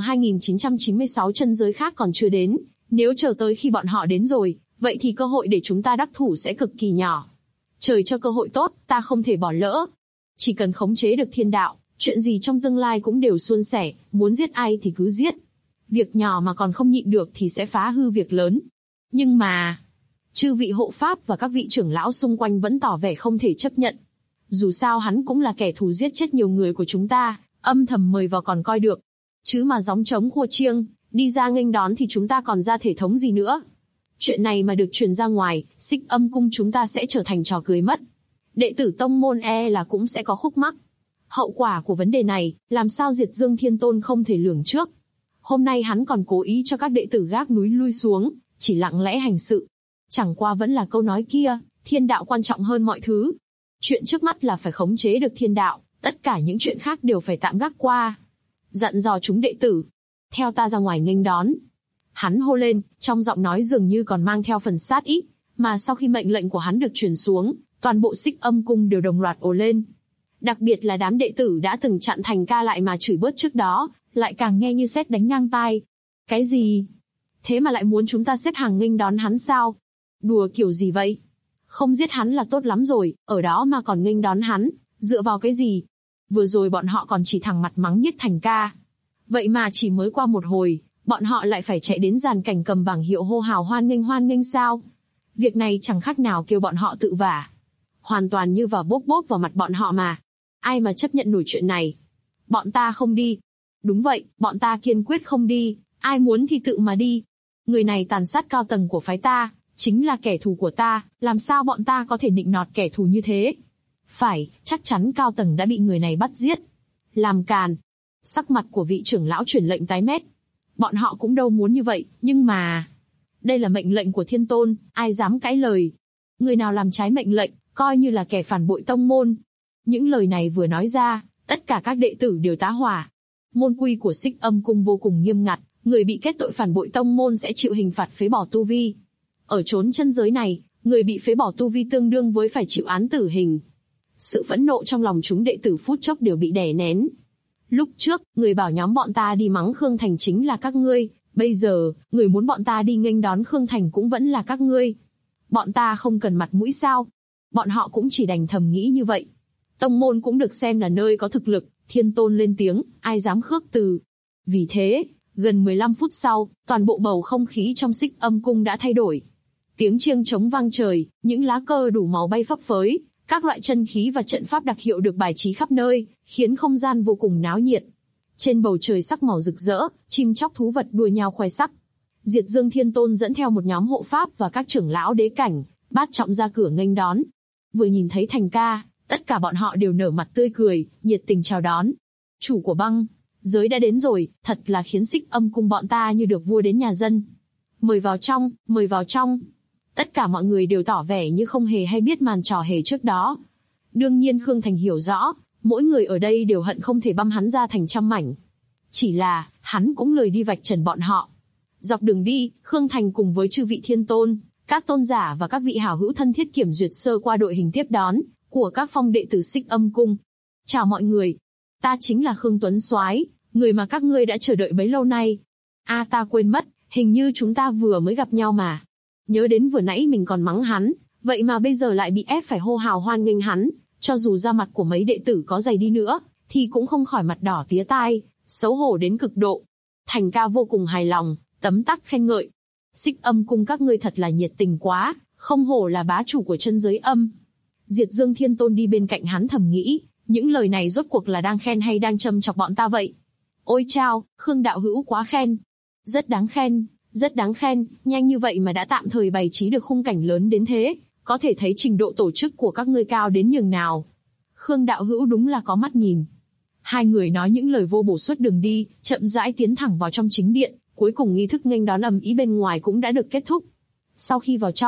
2996 chân giới khác còn chưa đến, nếu chờ tới khi bọn họ đến rồi, vậy thì cơ hội để chúng ta đắc thủ sẽ cực kỳ nhỏ. Trời cho cơ hội tốt, ta không thể bỏ lỡ. Chỉ cần khống chế được thiên đạo, chuyện gì trong tương lai cũng đều suôn sẻ, muốn giết ai thì cứ giết. Việc nhỏ mà còn không nhịn được thì sẽ phá hư việc lớn. Nhưng mà, chư vị hộ pháp và các vị trưởng lão xung quanh vẫn tỏ vẻ không thể chấp nhận. Dù sao hắn cũng là kẻ thù giết chết nhiều người của chúng ta, âm thầm mời vào còn coi được. Chứ mà gióng trống khua chiêng, đi ra nghênh đón thì chúng ta còn ra thể thống gì nữa. Chuyện này mà được truyền ra ngoài, Xích Âm Cung chúng ta sẽ trở thành trò cười mất. Đệ tử tông môn là cũng sẽ có khúc mắc. Hậu quả của vấn đề này, làm sao Diệt Dương Thiên Tôn không thể lường trước. Hôm nay hắn còn cố ý cho các đệ tử gác núi lui xuống, chỉ lặng lẽ hành sự. Chẳng qua vẫn là câu nói kia, thiên đạo quan trọng hơn mọi thứ. Chuyện trước mắt là phải khống chế được thiên đạo, tất cả những chuyện khác đều phải tạm gác qua. Dặn dò chúng đệ tử, theo ta ra ngoài nghênh đón. Hắn hô lên, trong giọng nói dường như còn mang theo phần sát ý, mà sau khi mệnh lệnh của hắn được truyền xuống, toàn bộ Xích Âm Cung đều đồng loạt ồ lên. Đặc biệt là đám đệ tử đã từng chặn Thành Ca lại mà chửi bớt trước đó, lại càng nghe như sét đánh ngang tai. Cái gì? Thế mà lại muốn chúng ta xếp hàng nghênh đón hắn sao? Đùa kiểu gì vậy? Không giết hắn là tốt lắm rồi, ở đó mà còn nghênh đón hắn, dựa vào cái gì? Vừa rồi bọn họ còn chỉ thẳng mặt mắng nhiếc Thành Ca. Vậy mà chỉ mới qua một hồi, bọn họ lại phải chạy đến giàn cảnh cầm bảng hiệu hô hào hoan nghênh sao? Việc này chẳng khác nào kêu bọn họ tự vả. Hoàn toàn như vào bốp bốp vào mặt bọn họ mà. Ai mà chấp nhận nổi chuyện này? Bọn ta không đi. Đúng vậy, bọn ta kiên quyết không đi, ai muốn thì tự mà đi. Người này tàn sát cao tầng của phái ta, chính là kẻ thù của ta, làm sao bọn ta có thể nịnh nọt kẻ thù như thế? Phải, chắc chắn cao tầng đã bị người này bắt giết. Làm càn. Sắc mặt của vị trưởng lão truyền lệnh tái mét. Bọn họ cũng đâu muốn như vậy, nhưng mà... Đây là mệnh lệnh của Thiên Tôn, ai dám cãi lời. Người nào làm trái mệnh lệnh, coi như là kẻ phản bội tông môn. Những lời này vừa nói ra, tất cả các đệ tử đều tá hỏa. Môn quy của Xích Âm Cung vô cùng nghiêm ngặt, người bị kết tội phản bội tông môn sẽ chịu hình phạt phế bỏ tu vi. Ở chốn chân giới này, người bị phế bỏ tu vi tương đương với phải chịu án tử hình. Sự phẫn nộ trong lòng chúng đệ tử phút chốc đều bị đè nén. Lúc trước, người bảo nhóm bọn ta đi mắng Khương Thành chính là các ngươi, bây giờ, người muốn bọn ta đi nghênh đón Khương Thành cũng vẫn là các ngươi. Bọn ta không cần mặt mũi sao? Bọn họ cũng chỉ đành thầm nghĩ như vậy. Tông môn cũng được xem là nơi có thực lực, Thiên Tôn lên tiếng, ai dám khước từ. Vì thế, gần 15 phút sau, toàn bộ bầu không khí trong Xích Âm Cung đã thay đổi. Tiếng chiêng trống vang trời, những lá cờ đủ màu bay phấp phới, các loại chân khí và trận pháp đặc hiệu được bài trí khắp nơi, khiến không gian vô cùng náo nhiệt. Trên bầu trời sắc màu rực rỡ, chim chóc thú vật đua nhau khoe sắc. Diệt Dương Thiên Tôn dẫn theo một nhóm hộ pháp và các trưởng lão đế cảnh, bát trọng ra cửa nghênh đón. Vừa nhìn thấy Thành Ca, tất cả bọn họ đều nở mặt tươi cười, nhiệt tình chào đón. Chủ của băng giới đã đến rồi, thật là khiến Xích Âm Cung bọn ta như được vua đến nhà dân. Mời vào trong, mời vào trong. Tất cả mọi người đều tỏ vẻ như không hề hay biết màn trò hề trước đó. Đương nhiên Khương Thành hiểu rõ, mỗi người ở đây đều hận không thể băm hắn ra thành trăm mảnh. Chỉ là, hắn cũng lười đi vạch trần bọn họ. Dọc đường đi, Khương Thành cùng với chư vị Thiên Tôn, các tôn giả và các vị hảo hữu thân thiết kiểm duyệt sơ qua đội hình tiếp đón của các phong đệ tử Xích Âm Cung. Chào mọi người, ta chính là Khương Tuấn Soái, người mà các ngươi đã chờ đợi bấy lâu nay. Ta quên mất, hình như chúng ta vừa mới gặp nhau mà. Nhớ đến vừa nãy mình còn mắng hắn, vậy mà bây giờ lại bị ép phải hô hào hoan nghênh hắn, cho dù da mặt của mấy đệ tử có dày đi nữa, thì cũng không khỏi mặt đỏ tía tai, xấu hổ đến cực độ. Thành Ca vô cùng hài lòng, tấm tắc khen ngợi. Xích Âm Cung các ngươi thật là nhiệt tình quá, không hổ là bá chủ của chân giới âm. Diệt Dương Thiên Tôn đi bên cạnh hắn thầm nghĩ, những lời này rốt cuộc là đang khen hay đang châm chọc bọn ta vậy? Ôi chao, Khương đạo hữu quá khen. Rất đáng khen, rất đáng khen, nhanh như vậy mà đã tạm thời bày trí được khung cảnh lớn đến thế, có thể thấy trình độ tổ chức của các ngươi cao đến nhường nào. Khương đạo hữu đúng là có mắt nhìn. Hai người nói những lời vô bổ suốt đường đi, chậm rãi tiến thẳng vào trong chính điện, cuối cùng nghi thức nghênh đón ầm ĩ bên ngoài cũng đã được kết thúc. Sau khi vào trong,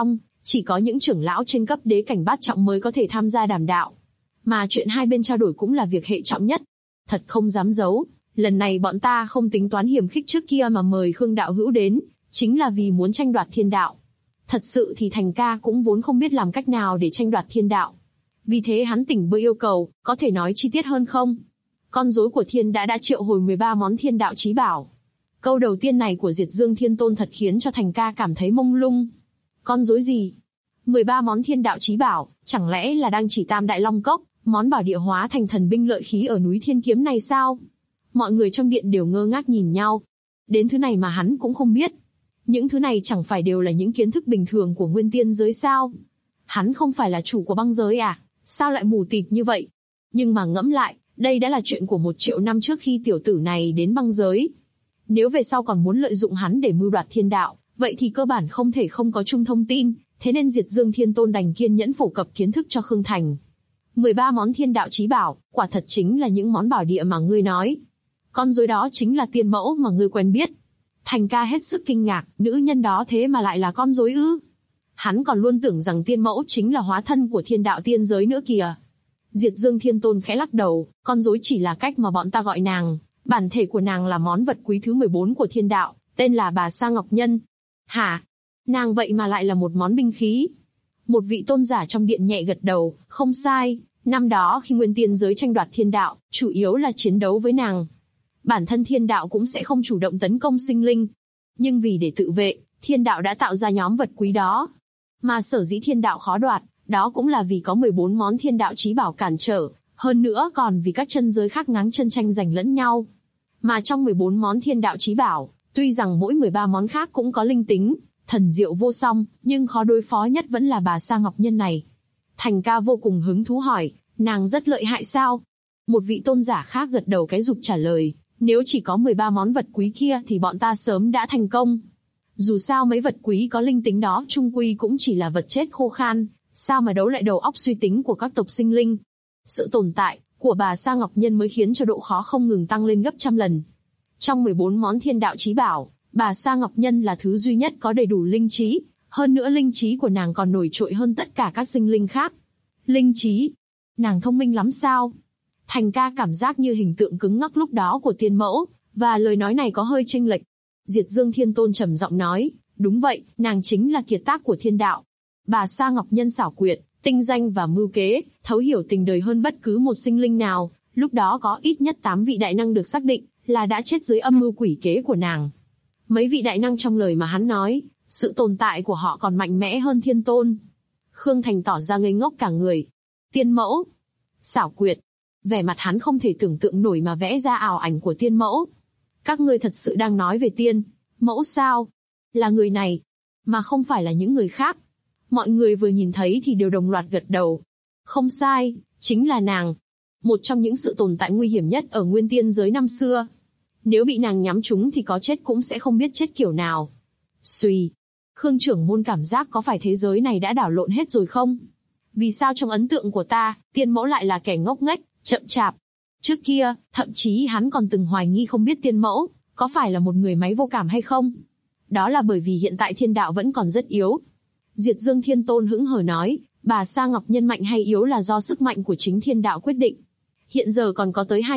Chỉ có những trưởng lão trên cấp đế cảnh bát trọng mới có thể tham gia đàm đạo. Mà chuyện hai bên trao đổi cũng là việc hệ trọng nhất. Thật không dám giấu, lần này bọn ta không tính toán hiềm khích trước kia mà mời Khương đạo hữu đến, chính là vì muốn tranh đoạt thiên đạo. Thật sự thì Thành ca cũng vốn không biết làm cách nào để tranh đoạt thiên đạo. Vì thế hắn tỉnh bơ yêu cầu, có thể nói chi tiết hơn không? Con rối của thiên đã triệu hồi 13 món thiên đạo chí bảo. Câu đầu tiên này của Diệt Dương Thiên Tôn thật khiến cho Thành ca cảm thấy mông lung. Con rối gì? 13 món thiên đạo chí bảo, chẳng lẽ là đang chỉ Tam Đại Long Cốc, món bảo địa hóa thành thần binh lợi khí ở núi Thiên Kiếm này sao? Mọi người trong điện đều ngơ ngác nhìn nhau. Đến thứ này mà hắn cũng không biết. Những thứ này chẳng phải đều là những kiến thức bình thường của nguyên tiên giới sao? Hắn không phải là chủ của băng giới à? Sao lại mù tịt như vậy? Nhưng mà ngẫm lại, đây đã là chuyện của 1 triệu năm trước khi tiểu tử này đến băng giới. Nếu về sau còn muốn lợi dụng hắn để mưu đoạt thiên đạo, vậy thì cơ bản không thể không có chung thông tin, thế nên Diệt Dương Thiên Tôn đành kiên nhẫn phổ cập kiến thức cho Khương Thành. 13 món thiên đạo chí bảo, quả thật chính là những món bảo địa mà ngươi nói. Con rối đó chính là tiên mẫu mà ngươi quen biết. Thành ca hết sức kinh ngạc, nữ nhân đó thế mà lại là con rối ư? Hắn còn luôn tưởng rằng tiên mẫu chính là hóa thân của thiên đạo tiên giới nữa kìa. Diệt Dương Thiên Tôn khẽ lắc đầu, con rối chỉ là cách mà bọn ta gọi nàng, bản thể của nàng là món vật quý thứ 14 của thiên đạo, tên là Bà Sa Ngọc Nhân. Hả? Nàng vậy mà lại là một món binh khí? Một vị tôn giả trong điện nhẹ gật đầu, không sai, năm đó khi nguyên tiên giới tranh đoạt thiên đạo, chủ yếu là chiến đấu với nàng. Bản thân thiên đạo cũng sẽ không chủ động tấn công sinh linh. Nhưng vì để tự vệ, thiên đạo đã tạo ra nhóm vật quý đó. Mà sở dĩ thiên đạo khó đoạt, đó cũng là vì có 14 món thiên đạo chí bảo cản trở, hơn nữa còn vì các chân giới khác ngáng chân tranh giành lẫn nhau. Mà trong 14 món thiên đạo chí bảo, tuy rằng mỗi 13 món khác cũng có linh tính, thần diệu vô song, nhưng khó đối phó nhất vẫn là Bà Sa Ngọc Nhân này. Thành ca vô cùng hứng thú hỏi, nàng rất lợi hại sao? Một vị tôn giả khác gật đầu cái rụp trả lời, nếu chỉ có 13 món vật quý kia thì bọn ta sớm đã thành công. Dù sao mấy vật quý có linh tính đó chung quy cũng chỉ là vật chết khô khan, sao mà đấu lại đầu óc suy tính của các tộc sinh linh. Sự tồn tại của Bà Sa Ngọc Nhân mới khiến cho độ khó không ngừng tăng lên gấp trăm lần. Trong 14 món thiên đạo chí bảo, Bà Sa Ngọc Nhân là thứ duy nhất có đầy đủ linh trí, hơn nữa linh trí của nàng còn nổi trội hơn tất cả các sinh linh khác. Linh trí? Nàng thông minh lắm sao? Thành ca cảm giác như hình tượng cứng ngắc lúc đó của tiên mẫu, và lời nói này có hơi chênh lệch. Diệt Dương Thiên Tôn trầm giọng nói, đúng vậy, nàng chính là kiệt tác của thiên đạo. Bà Sa Ngọc Nhân xảo quyệt, tinh danh và mưu kế, thấu hiểu tình đời hơn bất cứ một sinh linh nào, lúc đó có ít nhất 8 vị đại năng được xác định là đã chết dưới âm mưu quỷ kế của nàng. Mấy vị đại năng trong lời mà hắn nói, sự tồn tại của họ còn mạnh mẽ hơn Thiên Tôn. Khương Thành tỏ ra ngây ngốc cả người. Tiên mẫu, xảo quyệt, vẻ mặt hắn không thể tưởng tượng nổi mà vẽ ra ảo ảnh của tiên mẫu. Các ngươi thật sự đang nói về tiên mẫu sao? Là người này, mà không phải là những người khác. Mọi người vừa nhìn thấy thì đều đồng loạt gật đầu. Không sai, chính là nàng. Một trong những sự tồn tại nguy hiểm nhất ở nguyên tiên giới năm xưa. Nếu bị nàng nhắm trúng thì có chết cũng sẽ không biết chết kiểu nào. Xuy, Khương trưởng môn cảm giác có phải thế giới này đã đảo lộn hết rồi không? Vì sao trong ấn tượng của ta, tiên mẫu lại là kẻ ngốc nghếch, chậm chạp? Trước kia, thậm chí hắn còn từng hoài nghi không biết tiên mẫu có phải là một người máy vô cảm hay không. Đó là bởi vì hiện tại thiên đạo vẫn còn rất yếu. Diệt Dương Thiên Tôn hững hờ nói, Bà Sa Ngọc Nhân mạnh hay yếu là do sức mạnh của chính thiên đạo quyết định. Hiện giờ còn có tới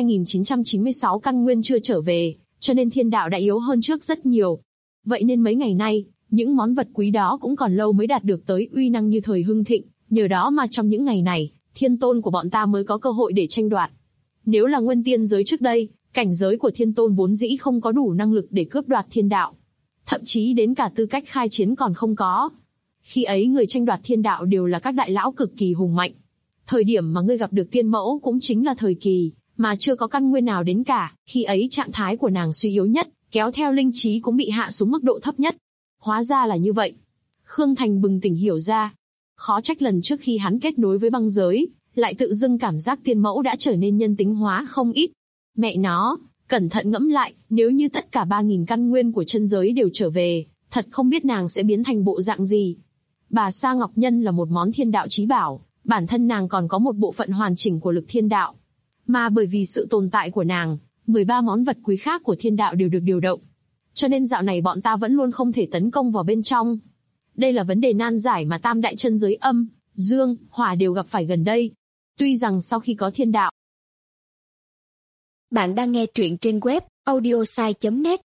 2996 căn nguyên chưa trở về, cho nên thiên đạo đã yếu hơn trước rất nhiều. Vậy nên mấy ngày nay, những món vật quý đó cũng còn lâu mới đạt được tới uy năng như thời hưng thịnh, nhờ đó mà trong những ngày này, thiên tôn của bọn ta mới có cơ hội để tranh đoạt. Nếu là nguyên tiên giới trước đây, cảnh giới của thiên tôn vốn dĩ không có đủ năng lực để cướp đoạt thiên đạo. Thậm chí đến cả tư cách khai chiến còn không có. Khi ấy người tranh đoạt thiên đạo đều là các đại lão cực kỳ hùng mạnh. Thời điểm mà ngươi gặp được tiên mẫu cũng chính là thời kỳ mà chưa có căn nguyên nào đến cả, khi ấy trạng thái của nàng suy yếu nhất, kéo theo linh trí cũng bị hạ xuống mức độ thấp nhất. Hóa ra là như vậy. Khương Thành bừng tỉnh hiểu ra. Khó trách lần trước khi hắn kết nối với băng giới, lại tự dưng cảm giác tiên mẫu đã trở nên nhân tính hóa không ít. Mẹ nó, cẩn thận ngẫm lại, nếu như tất cả 3000 căn nguyên của chân giới đều trở về, thật không biết nàng sẽ biến thành bộ dạng gì. Bà Sa Ngọc Nhân là một món thiên đạo chí bảo, bản thân nàng còn có một bộ phận hoàn chỉnh của lực thiên đạo. Mà bởi vì sự tồn tại của nàng, 13 món vật quý khác của thiên đạo đều được điều động. Cho nên dạo này bọn ta vẫn luôn không thể tấn công vào bên trong. Đây là vấn đề nan giải mà tam đại chân giới âm, dương, hỏa đều gặp phải gần đây. Tuy rằng sau khi có thiên đạo. Bạn đang nghe truyện trên web audiosai.net.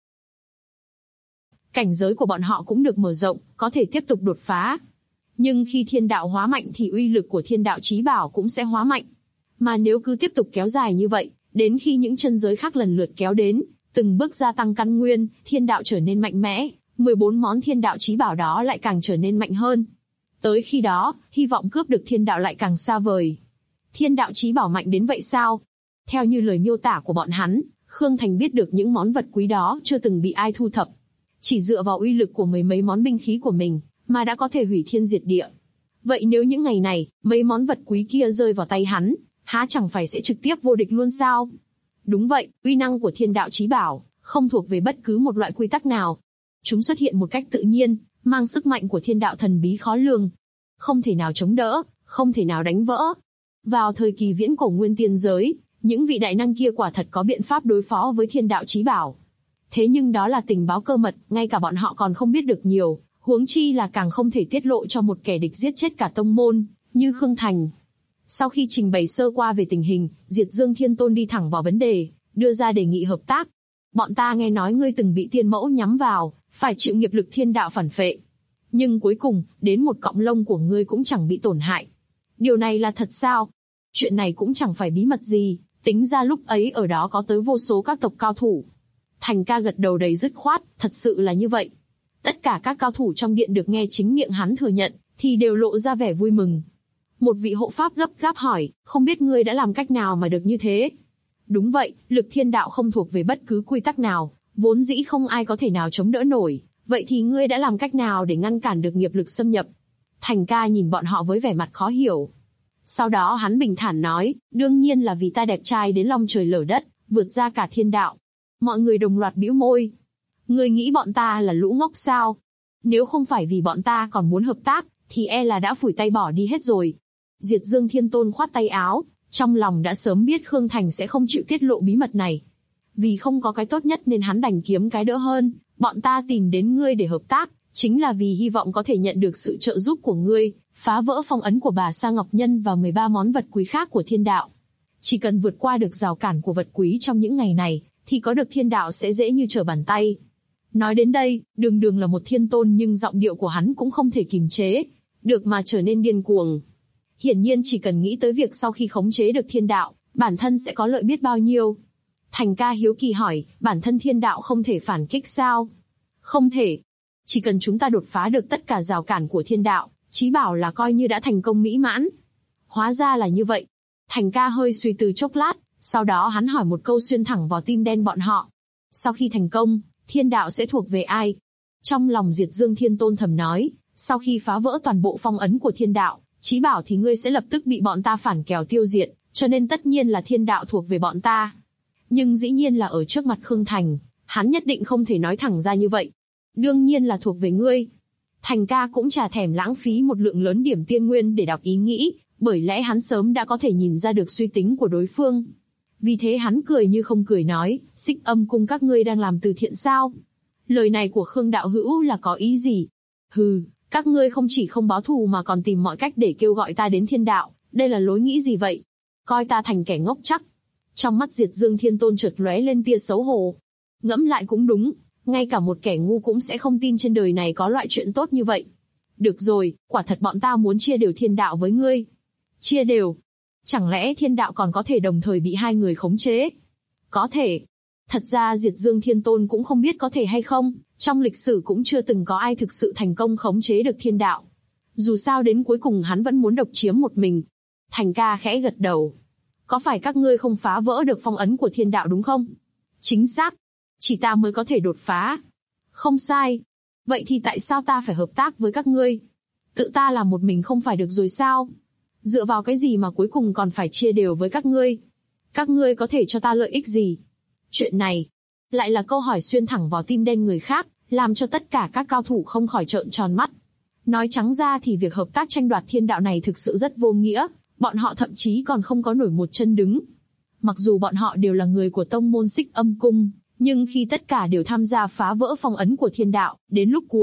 Cảnh giới của bọn họ cũng được mở rộng, có thể tiếp tục đột phá. Nhưng khi thiên đạo hóa mạnh thì uy lực của thiên đạo chí bảo cũng sẽ hóa mạnh. Mà nếu cứ tiếp tục kéo dài như vậy, đến khi những chân giới khác lần lượt kéo đến, từng bước gia tăng căn nguyên, thiên đạo trở nên mạnh mẽ, 14 món thiên đạo chí bảo đó lại càng trở nên mạnh hơn. Tới khi đó, hy vọng cướp được thiên đạo lại càng xa vời. Thiên đạo chí bảo mạnh đến vậy sao? Theo như lời miêu tả của bọn hắn, Khương Thành biết được những món vật quý đó chưa từng bị ai thu thập. Chỉ dựa vào uy lực của mấy món binh khí của mình, mà đã có thể hủy thiên diệt địa. Vậy nếu những ngày này, mấy món vật quý kia rơi vào tay hắn, há chẳng phải sẽ trực tiếp vô địch luôn sao? Đúng vậy, uy năng của thiên đạo chí bảo, không thuộc về bất cứ một loại quy tắc nào. Chúng xuất hiện một cách tự nhiên, mang sức mạnh của thiên đạo thần bí khó lường. Không thể nào chống đỡ, không thể nào đánh vỡ. Vào thời kỳ viễn cổ nguyên tiên giới, những vị đại năng kia quả thật có biện pháp đối phó với thiên đạo chí bảo. Thế nhưng đó là tình báo cơ mật, ngay cả bọn họ còn không biết được nhiều, huống chi là càng không thể tiết lộ cho một kẻ địch giết chết cả tông môn, như Khương Thành. Sau khi trình bày sơ qua về tình hình, Diệt Dương Thiên Tôn đi thẳng vào vấn đề, đưa ra đề nghị hợp tác. Bọn ta nghe nói ngươi từng bị tiên mẫu nhắm vào, phải chịu nghiệp lực thiên đạo phản phệ. Nhưng cuối cùng, đến một cọng lông của ngươi cũng chẳng bị tổn hại. Điều này là thật sao? Chuyện này cũng chẳng phải bí mật gì, tính ra lúc ấy ở đó có tới vô số các tộc cao thủ. Thành ca gật đầu đầy dứt khoát, thật sự là như vậy. Tất cả các cao thủ trong điện được nghe chính miệng hắn thừa nhận, thì đều lộ ra vẻ vui mừng. Một vị hộ pháp gấp gáp hỏi, không biết ngươi đã làm cách nào mà được như thế? Đúng vậy, lực thiên đạo không thuộc về bất cứ quy tắc nào, vốn dĩ không ai có thể nào chống đỡ nổi. Vậy thì ngươi đã làm cách nào để ngăn cản được nghiệp lực xâm nhập? Thành ca nhìn bọn họ với vẻ mặt khó hiểu. Sau đó hắn bình thản nói, đương nhiên là vì ta đẹp trai đến long trời lở đất, vượt ra cả thiên đạo. Mọi người đồng loạt bĩu môi. Ngươi nghĩ bọn ta là lũ ngốc sao? Nếu không phải vì bọn ta còn muốn hợp tác, thì e là đã phủi tay bỏ đi hết rồi. Diệt Dương Thiên Tôn khoát tay áo, trong lòng đã sớm biết Khương Thành sẽ không chịu tiết lộ bí mật này. Vì không có cái tốt nhất nên hắn đành kiếm cái đỡ hơn, bọn ta tìm đến ngươi để hợp tác, chính là vì hy vọng có thể nhận được sự trợ giúp của ngươi, phá vỡ phong ấn của bà Sa Ngọc Nhân và 13 món vật quý khác của thiên đạo. Chỉ cần vượt qua được rào cản của vật quý trong những ngày này, thì có được thiên đạo sẽ dễ như trở bàn tay. Nói đến đây, đường là một thiên tôn nhưng giọng điệu của hắn cũng không thể kìm chế, được mà trở nên điên cuồng. Hiển nhiên chỉ cần nghĩ tới việc sau khi khống chế được thiên đạo, bản thân sẽ có lợi biết bao nhiêu. Thành ca hiếu kỳ hỏi, bản thân thiên đạo không thể phản kích sao? Không thể. Chỉ cần chúng ta đột phá được tất cả rào cản của thiên đạo, chí bảo là coi như đã thành công mỹ mãn. Hóa ra là như vậy. Thành ca hơi suy tư chốc lát, sau đó hắn hỏi một câu xuyên thẳng vào tim đen bọn họ. Sau khi thành công, thiên đạo sẽ thuộc về ai? Trong lòng Diệt Dương Thiên Tôn thầm nói, sau khi phá vỡ toàn bộ phong ấn của thiên đạo, chí bảo thì ngươi sẽ lập tức bị bọn ta phản kèo tiêu diệt, cho nên tất nhiên là thiên đạo thuộc về bọn ta. Nhưng dĩ nhiên là ở trước mặt Khương Thành, hắn nhất định không thể nói thẳng ra như vậy. Đương nhiên là thuộc về ngươi. Thành ca cũng chả thèm lãng phí một lượng lớn điểm tiên nguyên để đọc ý nghĩ, bởi lẽ hắn sớm đã có thể nhìn ra được suy tính của đối phương. Vì thế hắn cười như không cười nói, Xích Âm Cung các ngươi đang làm từ thiện sao? Lời này của Khương đạo hữu là có ý gì? Hừ, các ngươi không chỉ không báo thù mà còn tìm mọi cách để kêu gọi ta đến thiên đạo, đây là lối nghĩ gì vậy? Coi ta thành kẻ ngốc chắc. Trong mắt Diệt Dương Thiên Tôn chợt lóe lên tia xấu hổ. Ngẫm lại cũng đúng, ngay cả một kẻ ngu cũng sẽ không tin trên đời này có loại chuyện tốt như vậy. Được rồi, quả thật bọn ta muốn chia đều thiên đạo với ngươi. Chia đều? Chẳng lẽ thiên đạo còn có thể đồng thời bị hai người khống chế? Có thể. Thật ra Diệt Dương Thiên Tôn cũng không biết có thể hay không, trong lịch sử cũng chưa từng có ai thực sự thành công khống chế được thiên đạo. Dù sao đến cuối cùng hắn vẫn muốn độc chiếm một mình. Thành ca khẽ gật đầu. Có phải các ngươi không phá vỡ được phong ấn của thiên đạo đúng không? Chính xác. Chỉ ta mới có thể đột phá. Không sai. Vậy thì tại sao ta phải hợp tác với các ngươi? Tự ta làm một mình không phải được rồi sao? Dựa vào cái gì mà cuối cùng còn phải chia đều với các ngươi? Các ngươi có thể cho ta lợi ích gì? Chuyện này, lại là câu hỏi xuyên thẳng vào tim đen người khác, làm cho tất cả các cao thủ không khỏi trợn tròn mắt. Nói trắng ra thì việc hợp tác tranh đoạt thiên đạo này thực sự rất vô nghĩa, bọn họ thậm chí còn không có nổi một chân đứng. Mặc dù bọn họ đều là người của tông môn Xích Âm Cung, nhưng khi tất cả đều tham gia phá vỡ phong ấn của thiên đạo, đến lúc cuối,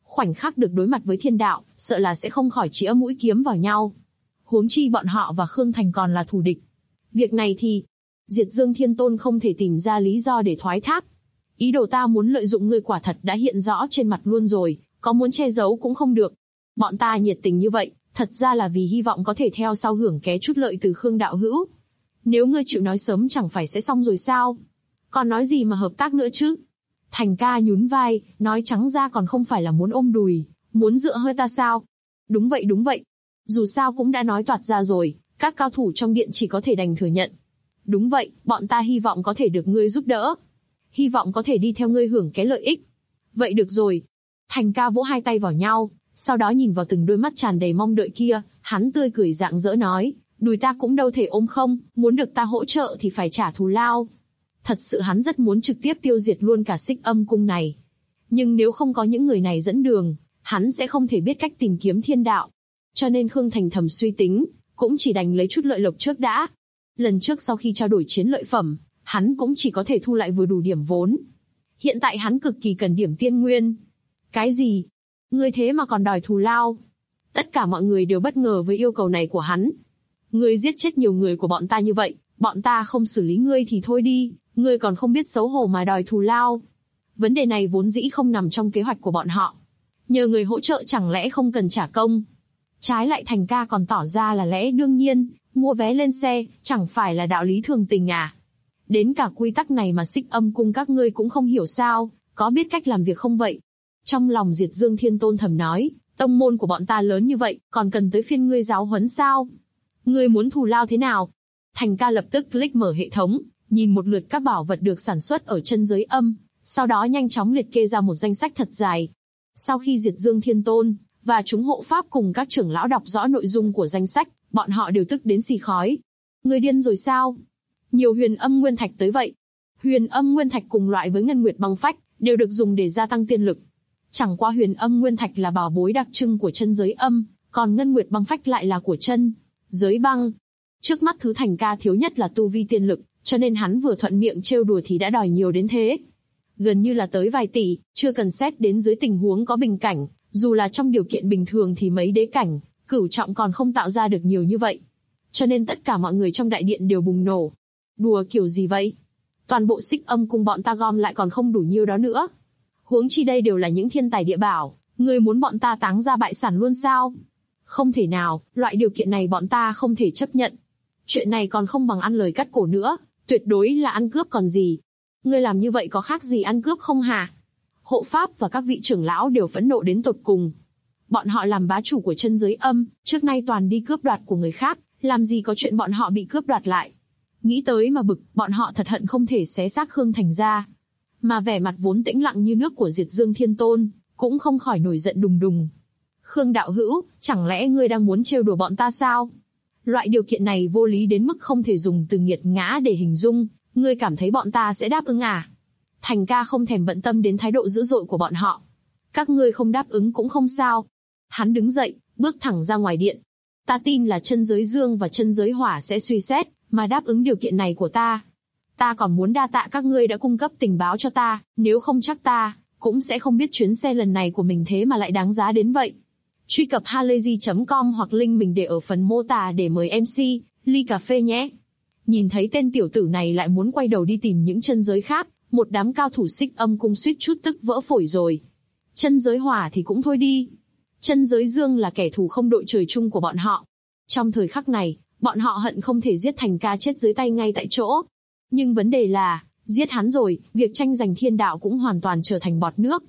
khoảnh khắc được đối mặt với thiên đạo, sợ là sẽ không khỏi chĩa mũi kiếm vào nhau. Huống chi bọn họ và Khương Thành còn là thù địch. Việc này thì, Diệt Dương Thiên Tôn không thể tìm ra lý do để thoái thác. Ý đồ ta muốn lợi dụng ngươi quả thật đã hiện rõ trên mặt luôn rồi, có muốn che giấu cũng không được. Bọn ta nhiệt tình như vậy, thật ra là vì hy vọng có thể theo sau hưởng ké chút lợi từ Khương đạo hữu. Nếu ngươi chịu nói sớm chẳng phải sẽ xong rồi sao? Còn nói gì mà hợp tác nữa chứ? Thành ca nhún vai, nói trắng ra còn không phải là muốn ôm đùi, muốn dựa hơi ta sao? Đúng vậy. Dù sao cũng đã nói toạc ra rồi, các cao thủ trong điện chỉ có thể đành thừa nhận. Đúng vậy, bọn ta hy vọng có thể được ngươi giúp đỡ. Hy vọng có thể đi theo ngươi hưởng cái lợi ích. Vậy được rồi. Thành ca vỗ hai tay vào nhau, sau đó nhìn vào từng đôi mắt tràn đầy mong đợi kia, hắn tươi cười rạng rỡ nói, đùi ta cũng đâu thể ôm không, muốn được ta hỗ trợ thì phải trả thù lao. Thật sự hắn rất muốn trực tiếp tiêu diệt luôn cả Xích Âm Cung này. Nhưng nếu không có những người này dẫn đường, hắn sẽ không thể biết cách tìm kiếm thiên đạo. Cho nên Khương Thành thầm suy tính, cũng chỉ đành lấy chút lợi lộc trước đã. Lần trước sau khi trao đổi chiến lợi phẩm, hắn cũng chỉ có thể thu lại vừa đủ điểm vốn. Hiện tại hắn cực kỳ cần điểm tiên nguyên. Cái gì? Ngươi thế mà còn đòi thù lao? Tất cả mọi người đều bất ngờ với yêu cầu này của hắn. Ngươi giết chết nhiều người của bọn ta như vậy, bọn ta không xử lý ngươi thì thôi đi, ngươi còn không biết xấu hổ mà đòi thù lao. Vấn đề này vốn dĩ không nằm trong kế hoạch của bọn họ. Nhờ người hỗ trợ chẳng lẽ không cần trả công? Trái lại Thành ca còn tỏ ra là lẽ đương nhiên, mua vé lên xe, chẳng phải là đạo lý thường tình à? Đến cả quy tắc này mà Xích Âm Cung các ngươi cũng không hiểu sao, có biết cách làm việc không vậy? Trong lòng Diệt Dương Thiên Tôn thầm nói, tông môn của bọn ta lớn như vậy, còn cần tới phiên ngươi giáo huấn sao? Ngươi muốn thù lao thế nào? Thành ca lập tức click mở hệ thống, nhìn một lượt các bảo vật được sản xuất ở chân giới âm, sau đó nhanh chóng liệt kê ra một danh sách thật dài. Sau khi Diệt Dương Thiên Tôn và chúng hộ pháp cùng các trưởng lão đọc rõ nội dung của danh sách, bọn họ đều tức đến xì khói. Ngươi điên rồi sao? Nhiều huyền âm nguyên thạch tới vậy. Huyền âm nguyên thạch cùng loại với ngân nguyệt băng phách, đều được dùng để gia tăng tiên lực. Chẳng qua huyền âm nguyên thạch là bảo bối đặc trưng của chân giới âm, còn ngân nguyệt băng phách lại là của chân giới băng. Trước mắt thứ Thành ca thiếu nhất là tu vi tiên lực, cho nên hắn vừa thuận miệng trêu đùa thì đã đòi nhiều đến thế. Gần như là tới vài tỷ, chưa cần xét đến dưới tình huống có bình cảnh, dù là trong điều kiện bình thường thì mấy đế cảnh, cửu trọng còn không tạo ra được nhiều như vậy. Cho nên tất cả mọi người trong đại điện đều bùng nổ. Đùa kiểu gì vậy? Toàn bộ Xích Âm Cung bọn ta gom lại còn không đủ nhiêu đó nữa. Huống chi đây đều là những thiên tài địa bảo, ngươi muốn bọn ta táng ra bại sản luôn sao? Không thể nào, loại điều kiện này bọn ta không thể chấp nhận. Chuyện này còn không bằng ăn lời cắt cổ nữa, tuyệt đối là ăn cướp còn gì. Ngươi làm như vậy có khác gì ăn cướp không hả? Hộ pháp và các vị trưởng lão đều phẫn nộ đến tột cùng. Bọn họ làm bá chủ của chân giới âm, trước nay toàn đi cướp đoạt của người khác, làm gì có chuyện bọn họ bị cướp đoạt lại. Nghĩ tới mà bực, bọn họ thật hận không thể xé xác Khương Thành ra. Mà vẻ mặt vốn tĩnh lặng như nước của Diệt Dương Thiên Tôn, cũng không khỏi nổi giận đùng đùng. Khương đạo hữu, chẳng lẽ ngươi đang muốn trêu đùa bọn ta sao? Loại điều kiện này vô lý đến mức không thể dùng từ nghiệt ngã để hình dung, ngươi cảm thấy bọn ta sẽ đáp ứng à? Thành ca không thèm bận tâm đến thái độ dữ dội của bọn họ. Các ngươi không đáp ứng cũng không sao. Hắn đứng dậy, bước thẳng ra ngoài điện. Ta tin là chân giới dương và chân giới hỏa sẽ suy xét, mà đáp ứng điều kiện này của ta. Ta còn muốn đa tạ các ngươi đã cung cấp tình báo cho ta, nếu không chắc ta cũng sẽ không biết chuyến xe lần này của mình thế mà lại đáng giá đến vậy. Truy cập halayzi.com hoặc link mình để ở phần mô tả để mời MC, ly cà phê nhé. Nhìn thấy tên tiểu tử này lại muốn quay đầu đi tìm những chân giới khác, một đám cao thủ Xích Âm Cung suýt chút tức vỡ phổi rồi. Chân giới hỏa thì cũng thôi đi. Chân giới dương là kẻ thù không đội trời chung của bọn họ. Trong thời khắc này, bọn họ hận không thể giết Thành ca chết dưới tay ngay tại chỗ. Nhưng vấn đề là, giết hắn rồi, việc tranh giành thiên đạo cũng hoàn toàn trở thành bọt nước.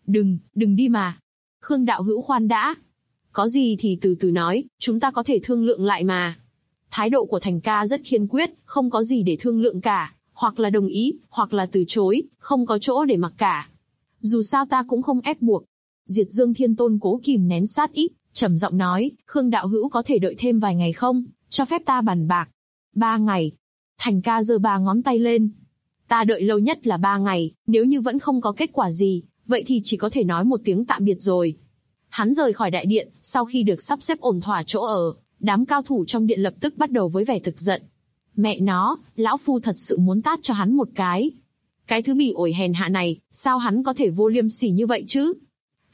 Đừng đi mà. Khương đạo hữu khoan đã. Có gì thì từ từ nói, chúng ta có thể thương lượng lại mà. Thái độ của Thành ca rất kiên quyết, không có gì để thương lượng cả, hoặc là đồng ý, hoặc là từ chối, không có chỗ để mặc cả. Dù sao ta cũng không ép buộc. Diệt Dương Thiên Tôn cố kìm nén sát ý, trầm giọng nói, Khương đạo hữu có thể đợi thêm vài ngày không, cho phép ta bàn bạc. 3 ngày. Thành ca giơ 3 ngón tay lên. Ta đợi lâu nhất là 3 ngày, nếu như vẫn không có kết quả gì, vậy thì chỉ có thể nói một tiếng tạm biệt rồi. Hắn rời khỏi đại điện, sau khi được sắp xếp ổn thỏa chỗ ở, đám cao thủ trong điện lập tức bắt đầu với vẻ thực giận. Mẹ nó, lão phu thật sự muốn tát cho hắn một cái. Cái thứ bỉ ổi hèn hạ này, sao hắn có thể vô liêm sỉ như vậy chứ?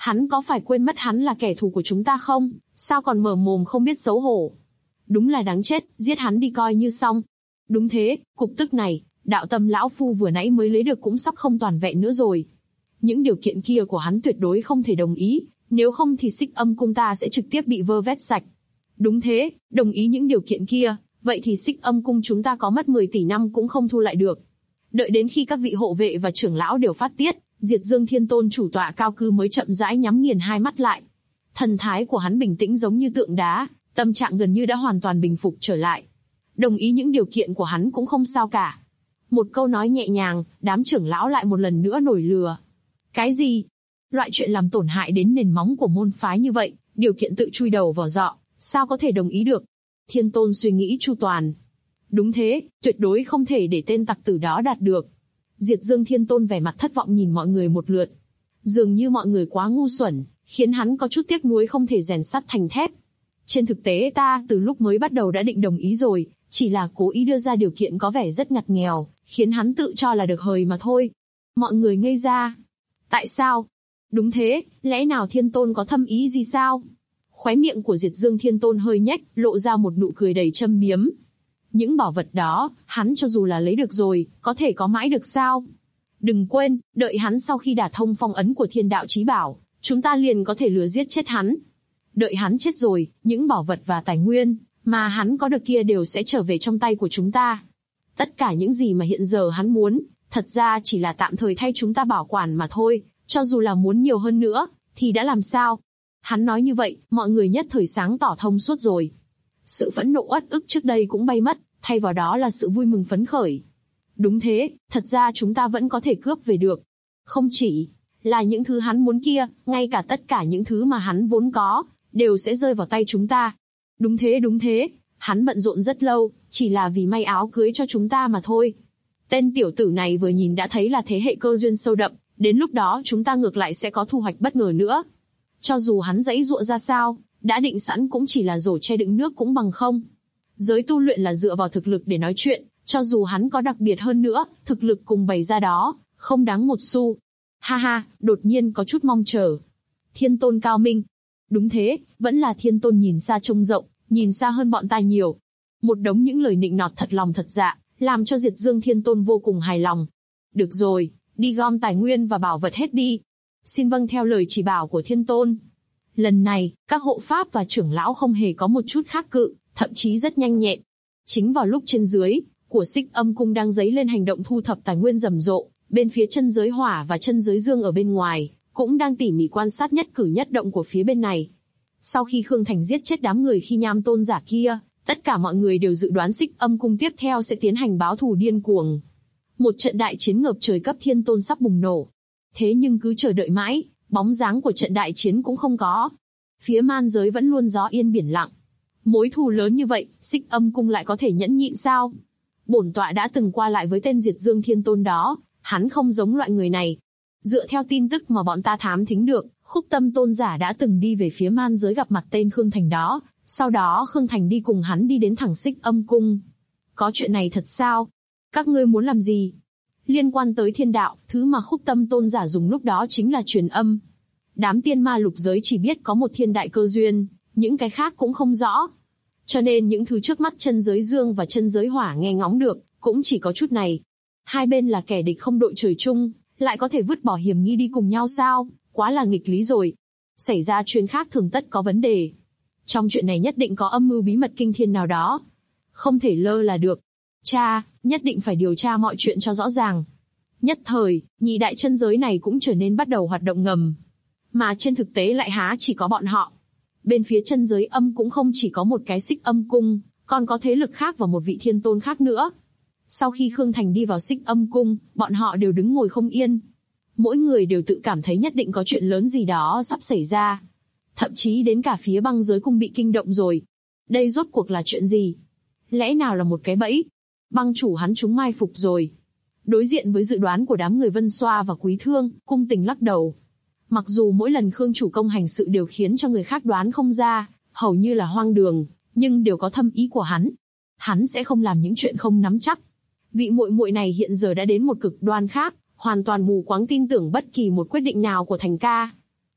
Hắn có phải quên mất hắn là kẻ thù của chúng ta không? Sao còn mở mồm không biết xấu hổ? Đúng là đáng chết, giết hắn đi coi như xong. Đúng thế, cục tức này, đạo tâm lão phu vừa nãy mới lấy được cũng sắp không toàn vẹn nữa rồi. Những điều kiện kia của hắn tuyệt đối không thể đồng ý, nếu không thì Xích Âm cung ta sẽ trực tiếp bị vơ vét sạch. Đúng thế, đồng ý những điều kiện kia, vậy thì Xích Âm cung chúng ta có mất 10 tỷ năm cũng không thu lại được. Đợi đến khi các vị hộ vệ và trưởng lão đều phát tiết, Diệt Dương Thiên Tôn chủ tọa cao cư mới chậm rãi nhắm nghiền hai mắt lại. Thần thái của hắn bình tĩnh giống như tượng đá, tâm trạng gần như đã hoàn toàn bình phục trở lại. Đồng ý những điều kiện của hắn cũng không sao cả. Một câu nói nhẹ nhàng, đám trưởng lão lại một lần nữa nổi lừa. Cái gì? Loại chuyện làm tổn hại đến nền móng của môn phái như vậy, điều kiện tự chui đầu vào giọ, sao có thể đồng ý được? Thiên Tôn suy nghĩ chu toàn. Đúng thế, tuyệt đối không thể để tên tặc tử đó đạt được. Diệt Dương Thiên Tôn vẻ mặt thất vọng nhìn mọi người một lượt. Dường như mọi người quá ngu xuẩn, khiến hắn có chút tiếc nuối không thể rèn sắt thành thép. Trên thực tế ta từ lúc mới bắt đầu đã định đồng ý rồi, chỉ là cố ý đưa ra điều kiện có vẻ rất ngặt nghèo, khiến hắn tự cho là được hời mà thôi. Mọi người ngây ra. Tại sao? Đúng thế, lẽ nào Thiên Tôn có thâm ý gì sao? Khóe miệng của Diệt Dương Thiên Tôn hơi nhếch, lộ ra một nụ cười đầy châm biếm. Những bảo vật đó, hắn cho dù là lấy được rồi, có thể có mãi được sao? Đừng quên, đợi hắn sau khi đả thông phong ấn của Thiên Đạo Chí Bảo, chúng ta liền có thể lừa giết chết hắn. Đợi hắn chết rồi, những bảo vật và tài nguyên mà hắn có được kia đều sẽ trở về trong tay của chúng ta. Tất cả những gì mà hiện giờ hắn muốn, thật ra chỉ là tạm thời thay chúng ta bảo quản mà thôi, cho dù là muốn nhiều hơn nữa, thì đã làm sao? Hắn nói như vậy, mọi người nhất thời sáng tỏ thông suốt rồi. Sự phẫn nộ uất ức trước đây cũng bay mất, thay vào đó là sự vui mừng phấn khởi. Đúng thế, thật ra chúng ta vẫn có thể cướp về được. Không chỉ là những thứ hắn muốn kia, ngay cả tất cả những thứ mà hắn vốn có, đều sẽ rơi vào tay chúng ta. Đúng thế, hắn bận rộn rất lâu, chỉ là vì may áo cưới cho chúng ta mà thôi. Tên tiểu tử này vừa nhìn đã thấy là thế hệ cơ duyên sâu đậm, đến lúc đó chúng ta ngược lại sẽ có thu hoạch bất ngờ nữa. Cho dù hắn giãy giụa ra sao, đã định sẵn cũng chỉ là rổ che đựng nước cũng bằng không. Giới tu luyện là dựa vào thực lực để nói chuyện, cho dù hắn có đặc biệt hơn nữa, thực lực cùng bày ra đó, không đáng một xu. Ha ha, đột nhiên có chút mong chờ. Thiên Tôn cao minh. Đúng thế, vẫn là Thiên Tôn nhìn xa trông rộng, nhìn xa hơn bọn ta nhiều. Một đống những lời nịnh nọt thật lòng thật dạ, làm cho Diệt Dương Thiên Tôn vô cùng hài lòng. Được rồi, đi gom tài nguyên và bảo vật hết đi. Xin vâng theo lời chỉ bảo của Thiên Tôn. Lần này, các hộ pháp và trưởng lão không hề có một chút khác cự, thậm chí rất nhanh nhẹn. Chính vào lúc trên dưới của Xích Âm cung đang dấy lên hành động thu thập tài nguyên rầm rộ, bên phía chân giới hỏa và chân giới dương ở bên ngoài cũng đang tỉ mỉ quan sát nhất cử nhất động của phía bên này. Sau khi Khương Thành giết chết đám người khi nham tôn giả kia, tất cả mọi người đều dự đoán Xích Âm cung tiếp theo sẽ tiến hành báo thù điên cuồng. Một trận đại chiến ngập trời cấp thiên tôn sắp bùng nổ. Thế nhưng cứ chờ đợi mãi, bóng dáng của trận đại chiến cũng không có. Phía man giới vẫn luôn gió yên biển lặng. Mối thù lớn như vậy, Xích Âm cung lại có thể nhẫn nhịn sao? Bổn tọa đã từng qua lại với tên Diệt Dương Thiên Tôn đó, hắn không giống loại người này. Dựa theo tin tức mà bọn ta thám thính được, Khúc Tâm tôn giả đã từng đi về phía man giới gặp mặt tên Khương Thành đó, sau đó Khương Thành đi cùng hắn đi đến thẳng Xích Âm cung. Có chuyện này thật sao? Các ngươi muốn làm gì? Liên quan tới thiên đạo, thứ mà Khúc Tâm tôn giả dùng lúc đó chính là truyền âm. Đám tiên ma lục giới chỉ biết có một thiên đại cơ duyên, những cái khác cũng không rõ. Cho nên những thứ trước mắt chân giới dương và chân giới hỏa nghe ngóng được, cũng chỉ có chút này. Hai bên là kẻ địch không đội trời chung, lại có thể vứt bỏ hiểm nghi đi cùng nhau sao? Quá là nghịch lý rồi. Xảy ra chuyện khác thường tất có vấn đề. Trong chuyện này nhất định có âm mưu bí mật kinh thiên nào đó. Không thể lơ là được. Cha, nhất định phải điều tra mọi chuyện cho rõ ràng. Nhất thời, nhị đại chân giới này cũng trở nên bắt đầu hoạt động ngầm. Mà trên thực tế lại há chỉ có bọn họ. Bên phía chân giới âm cũng không chỉ có một cái Xích Âm cung, còn có thế lực khác và một vị thiên tôn khác nữa. Sau khi Khương Thành đi vào Xích Âm cung, bọn họ đều đứng ngồi không yên. Mỗi người đều tự cảm thấy nhất định có chuyện lớn gì đó sắp xảy ra. Thậm chí đến cả phía băng giới cung bị kinh động rồi. Đây rốt cuộc là chuyện gì? Lẽ nào là một cái bẫy? Băng chủ hắn chúng mai phục rồi. Đối diện với dự đoán của đám người Vân Xoa và Quý Thương, cung tình lắc đầu. Mặc dù mỗi lần Khương chủ công hành sự đều khiến cho người khác đoán không ra, hầu như là hoang đường, nhưng đều có thâm ý của hắn. Hắn sẽ không làm những chuyện không nắm chắc. Vị muội muội này hiện giờ đã đến một cực đoan khác, hoàn toàn mù quáng tin tưởng bất kỳ một quyết định nào của Thành ca.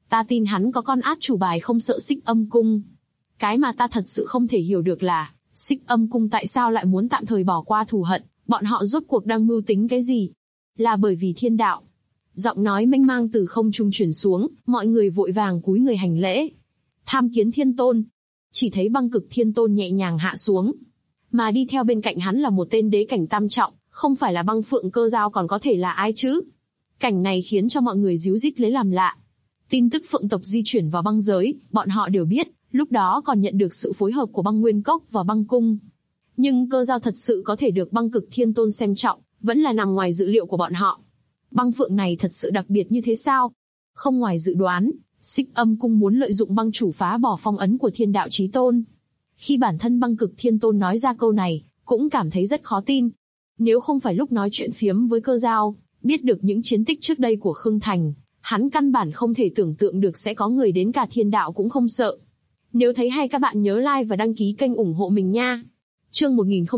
Ta tin hắn có con át chủ bài không sợ Xích Âm Cung. Cái mà ta thật sự không thể hiểu được là, Xích Âm Cung tại sao lại muốn tạm thời bỏ qua thù hận, bọn họ rốt cuộc đang mưu tính cái gì? Là bởi vì thiên đạo. Giọng nói mênh mang từ không trung truyền xuống, mọi người vội vàng cúi người hành lễ. Tham kiến Thiên Tôn. Chỉ thấy Băng Cực Thiên Tôn nhẹ nhàng hạ xuống. Mà đi theo bên cạnh hắn là một tên đế cảnh tam trọng, không phải là Băng Phượng Cơ Dao còn có thể là ai chứ? Cảnh này khiến cho mọi người ríu rít lấy làm lạ. Tin tức Phượng tộc di chuyển vào băng giới, bọn họ đều biết, lúc đó còn nhận được sự phối hợp của Băng Nguyên Cốc và Băng Cung. Nhưng Cơ Dao thật sự có thể được Băng Cực Thiên Tôn xem trọng, vẫn là nằm ngoài dự liệu của bọn họ. Băng Phượng này thật sự đặc biệt như thế sao? Không ngoài dự đoán, Xích Âm Cung muốn lợi dụng băng chủ phá bỏ phong ấn của Thiên Đạo Chí Tôn. Khi bản thân Băng Cực Thiên Tôn nói ra câu này, cũng cảm thấy rất khó tin. Nếu không phải lúc nói chuyện phiếm với Cơ Dao, biết được những chiến tích trước đây của Khương Thành, hắn căn bản không thể tưởng tượng được sẽ có người đến cả thiên đạo cũng không sợ. Nếu thấy hay các bạn nhớ like và đăng ký kênh ủng hộ mình nha. Chương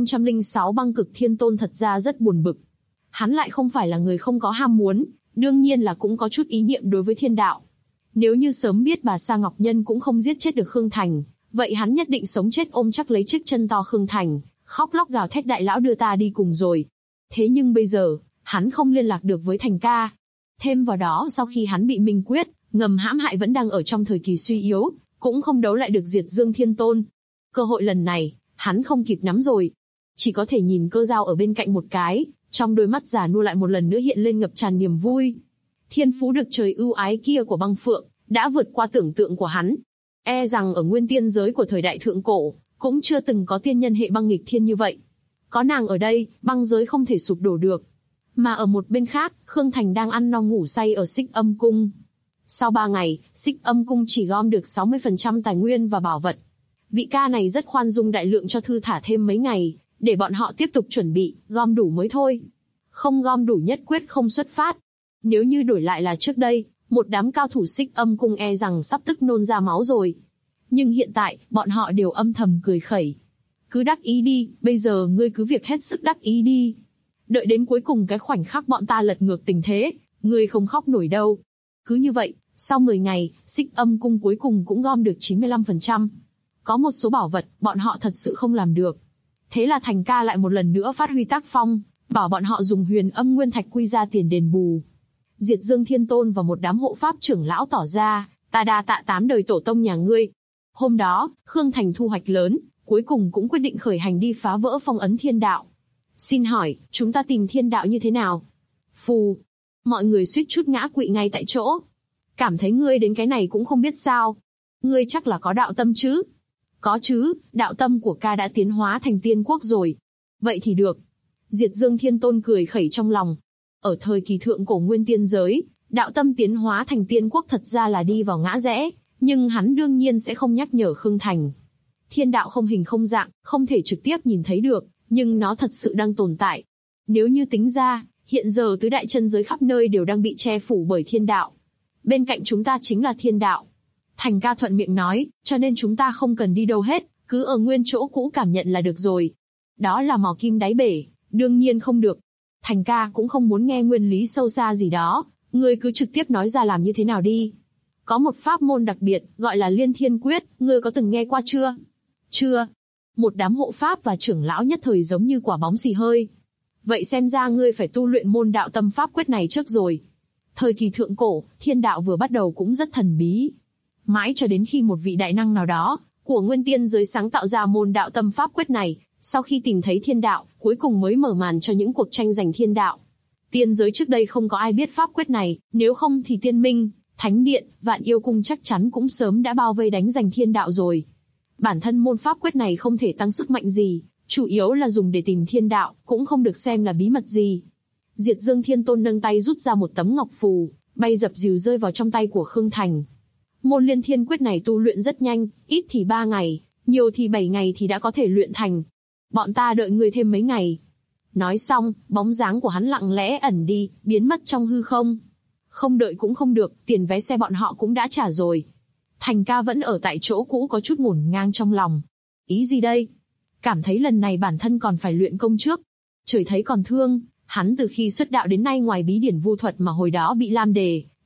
1006 Băng Cực Thiên Tôn thật ra rất buồn bực. Hắn lại không phải là người không có ham muốn, đương nhiên là cũng có chút ý niệm đối với thiên đạo. Nếu như sớm biết bà Sa Ngọc Nhân cũng không giết chết được Khương Thành, vậy hắn nhất định sống chết ôm chắc lấy chiếc chân to Khương Thành, khóc lóc gào thét đại lão đưa ta đi cùng rồi. Thế nhưng bây giờ, hắn không liên lạc được với Thành ca. Thêm vào đó sau khi hắn bị Minh Quyết, ngầm hãm hại vẫn đang ở trong thời kỳ suy yếu, cũng không đấu lại được Diệt Dương Thiên Tôn. Cơ hội lần này, hắn không kịp nắm rồi. Chỉ có thể nhìn Cơ Dao ở bên cạnh một cái, trong đôi mắt già nua lại một lần nữa hiện lên ngập tràn niềm vui. Thiên phú được trời ưu ái kia của Băng Phượng, đã vượt qua tưởng tượng của hắn. E rằng ở nguyên tiên giới của thời đại thượng cổ, cũng chưa từng có tiên nhân hệ băng nghịch thiên như vậy. Có nàng ở đây, băng giới không thể sụp đổ được. Mà ở một bên khác, Khương Thành đang ăn no ngủ say ở Xích Âm Cung. Sau 3 ngày, Xích Âm Cung chỉ gom được 60% tài nguyên và bảo vật. Vị ca này rất khoan dung đại lượng cho thư thả thêm mấy ngày, để bọn họ tiếp tục chuẩn bị, gom đủ mới thôi. Không gom đủ nhất quyết không xuất phát. Nếu như đổi lại là trước đây, một đám cao thủ Xích Âm Cung e rằng sắp tức nôn ra máu rồi. Nhưng hiện tại, bọn họ đều âm thầm cười khẩy. Cứ đắc ý đi, bây giờ ngươi cứ việc hết sức đắc ý đi. Đợi đến cuối cùng cái khoảnh khắc bọn ta lật ngược tình thế, ngươi không khóc nổi đâu. Cứ như vậy, sau 10 ngày, Xích Âm Cung cuối cùng cũng gom được 95%. Có một số bảo vật, bọn họ thật sự không làm được. Thế là Thành ca lại một lần nữa phát huy tác phong, bảo bọn họ dùng Huyền Âm Nguyên Thạch quy ra tiền đền bù. Diệt Dương Thiên Tôn và một đám hộ pháp trưởng lão tỏ ra, ta đa tạ 8 đời tổ tông nhà ngươi. Hôm đó, Khương Thành thu hoạch lớn, cuối cùng cũng quyết định khởi hành đi phá vỡ phong ấn thiên đạo. Xin hỏi, chúng ta tìm thiên đạo như thế nào? Phù! Mọi người suýt chút ngã quỵ ngay tại chỗ. Cảm thấy ngươi đến cái này cũng không biết sao. Ngươi chắc là có đạo tâm chứ? Có chứ, đạo tâm của ca đã tiến hóa thành tiên quốc rồi. Vậy thì được. Diệt Dương Thiên Tôn cười khẩy trong lòng. Ở thời kỳ thượng cổ nguyên tiên giới, đạo tâm tiến hóa thành tiên quốc thật ra là đi vào ngã rẽ, nhưng hắn đương nhiên sẽ không nhắc nhở Khương Thành. Thiên đạo không hình không dạng, không thể trực tiếp nhìn thấy được, nhưng nó thật sự đang tồn tại. Nếu như tính ra, hiện giờ tứ đại chân giới khắp nơi đều đang bị che phủ bởi thiên đạo. Bên cạnh chúng ta chính là thiên đạo. Thành ca thuận miệng nói, cho nên chúng ta không cần đi đâu hết, cứ ở nguyên chỗ cũ cảm nhận là được rồi. Đó là mò kim đáy bể, đương nhiên không được. Thành ca cũng không muốn nghe nguyên lý sâu xa gì đó, ngươi cứ trực tiếp nói ra làm như thế nào đi. Có một pháp môn đặc biệt, gọi là Liên Thiên Quyết, ngươi có từng nghe qua chưa? Chưa. Một đám hộ pháp và trưởng lão nhất thời giống như quả bóng xì hơi. Vậy xem ra ngươi phải tu luyện môn đạo tâm pháp quyết này trước rồi. Thời kỳ thượng cổ, thiên đạo vừa bắt đầu cũng rất thần bí. Mãi cho đến khi một vị đại năng nào đó, của nguyên tiên giới sáng tạo ra môn đạo tâm pháp quyết này, sau khi tìm thấy thiên đạo, cuối cùng mới mở màn cho những cuộc tranh giành thiên đạo. Tiên giới trước đây không có ai biết pháp quyết này, nếu không thì Tiên Minh, Thánh Điện, Vạn Yêu Cung chắc chắn cũng sớm đã bao vây đánh giành thiên đạo rồi. Bản thân môn pháp quyết này không thể tăng sức mạnh gì, chủ yếu là dùng để tìm thiên đạo, cũng không được xem là bí mật gì. Diệt Dương Thiên Tôn nâng tay rút ra một tấm ngọc phù, bay dập dìu rơi vào trong tay của Khương Thành. Môn Liên Thiên Quyết này tu luyện rất nhanh, ít thì 3 ngày, nhiều thì 7 ngày thì đã có thể luyện thành. Bọn ta đợi ngươi thêm mấy ngày. Nói xong, bóng dáng của hắn lặng lẽ ẩn đi, biến mất trong hư không. Không đợi cũng không được, tiền vé xe bọn họ cũng đã trả rồi. Thành ca vẫn ở tại chỗ cũ có chút ngổn ngang trong lòng. Ý gì đây? Cảm thấy lần này bản thân còn phải luyện công trước. Trời thấy còn thương, hắn từ khi xuất đạo đến nay ngoài bí điển vu thuật mà hồi đó bị Lam Đề,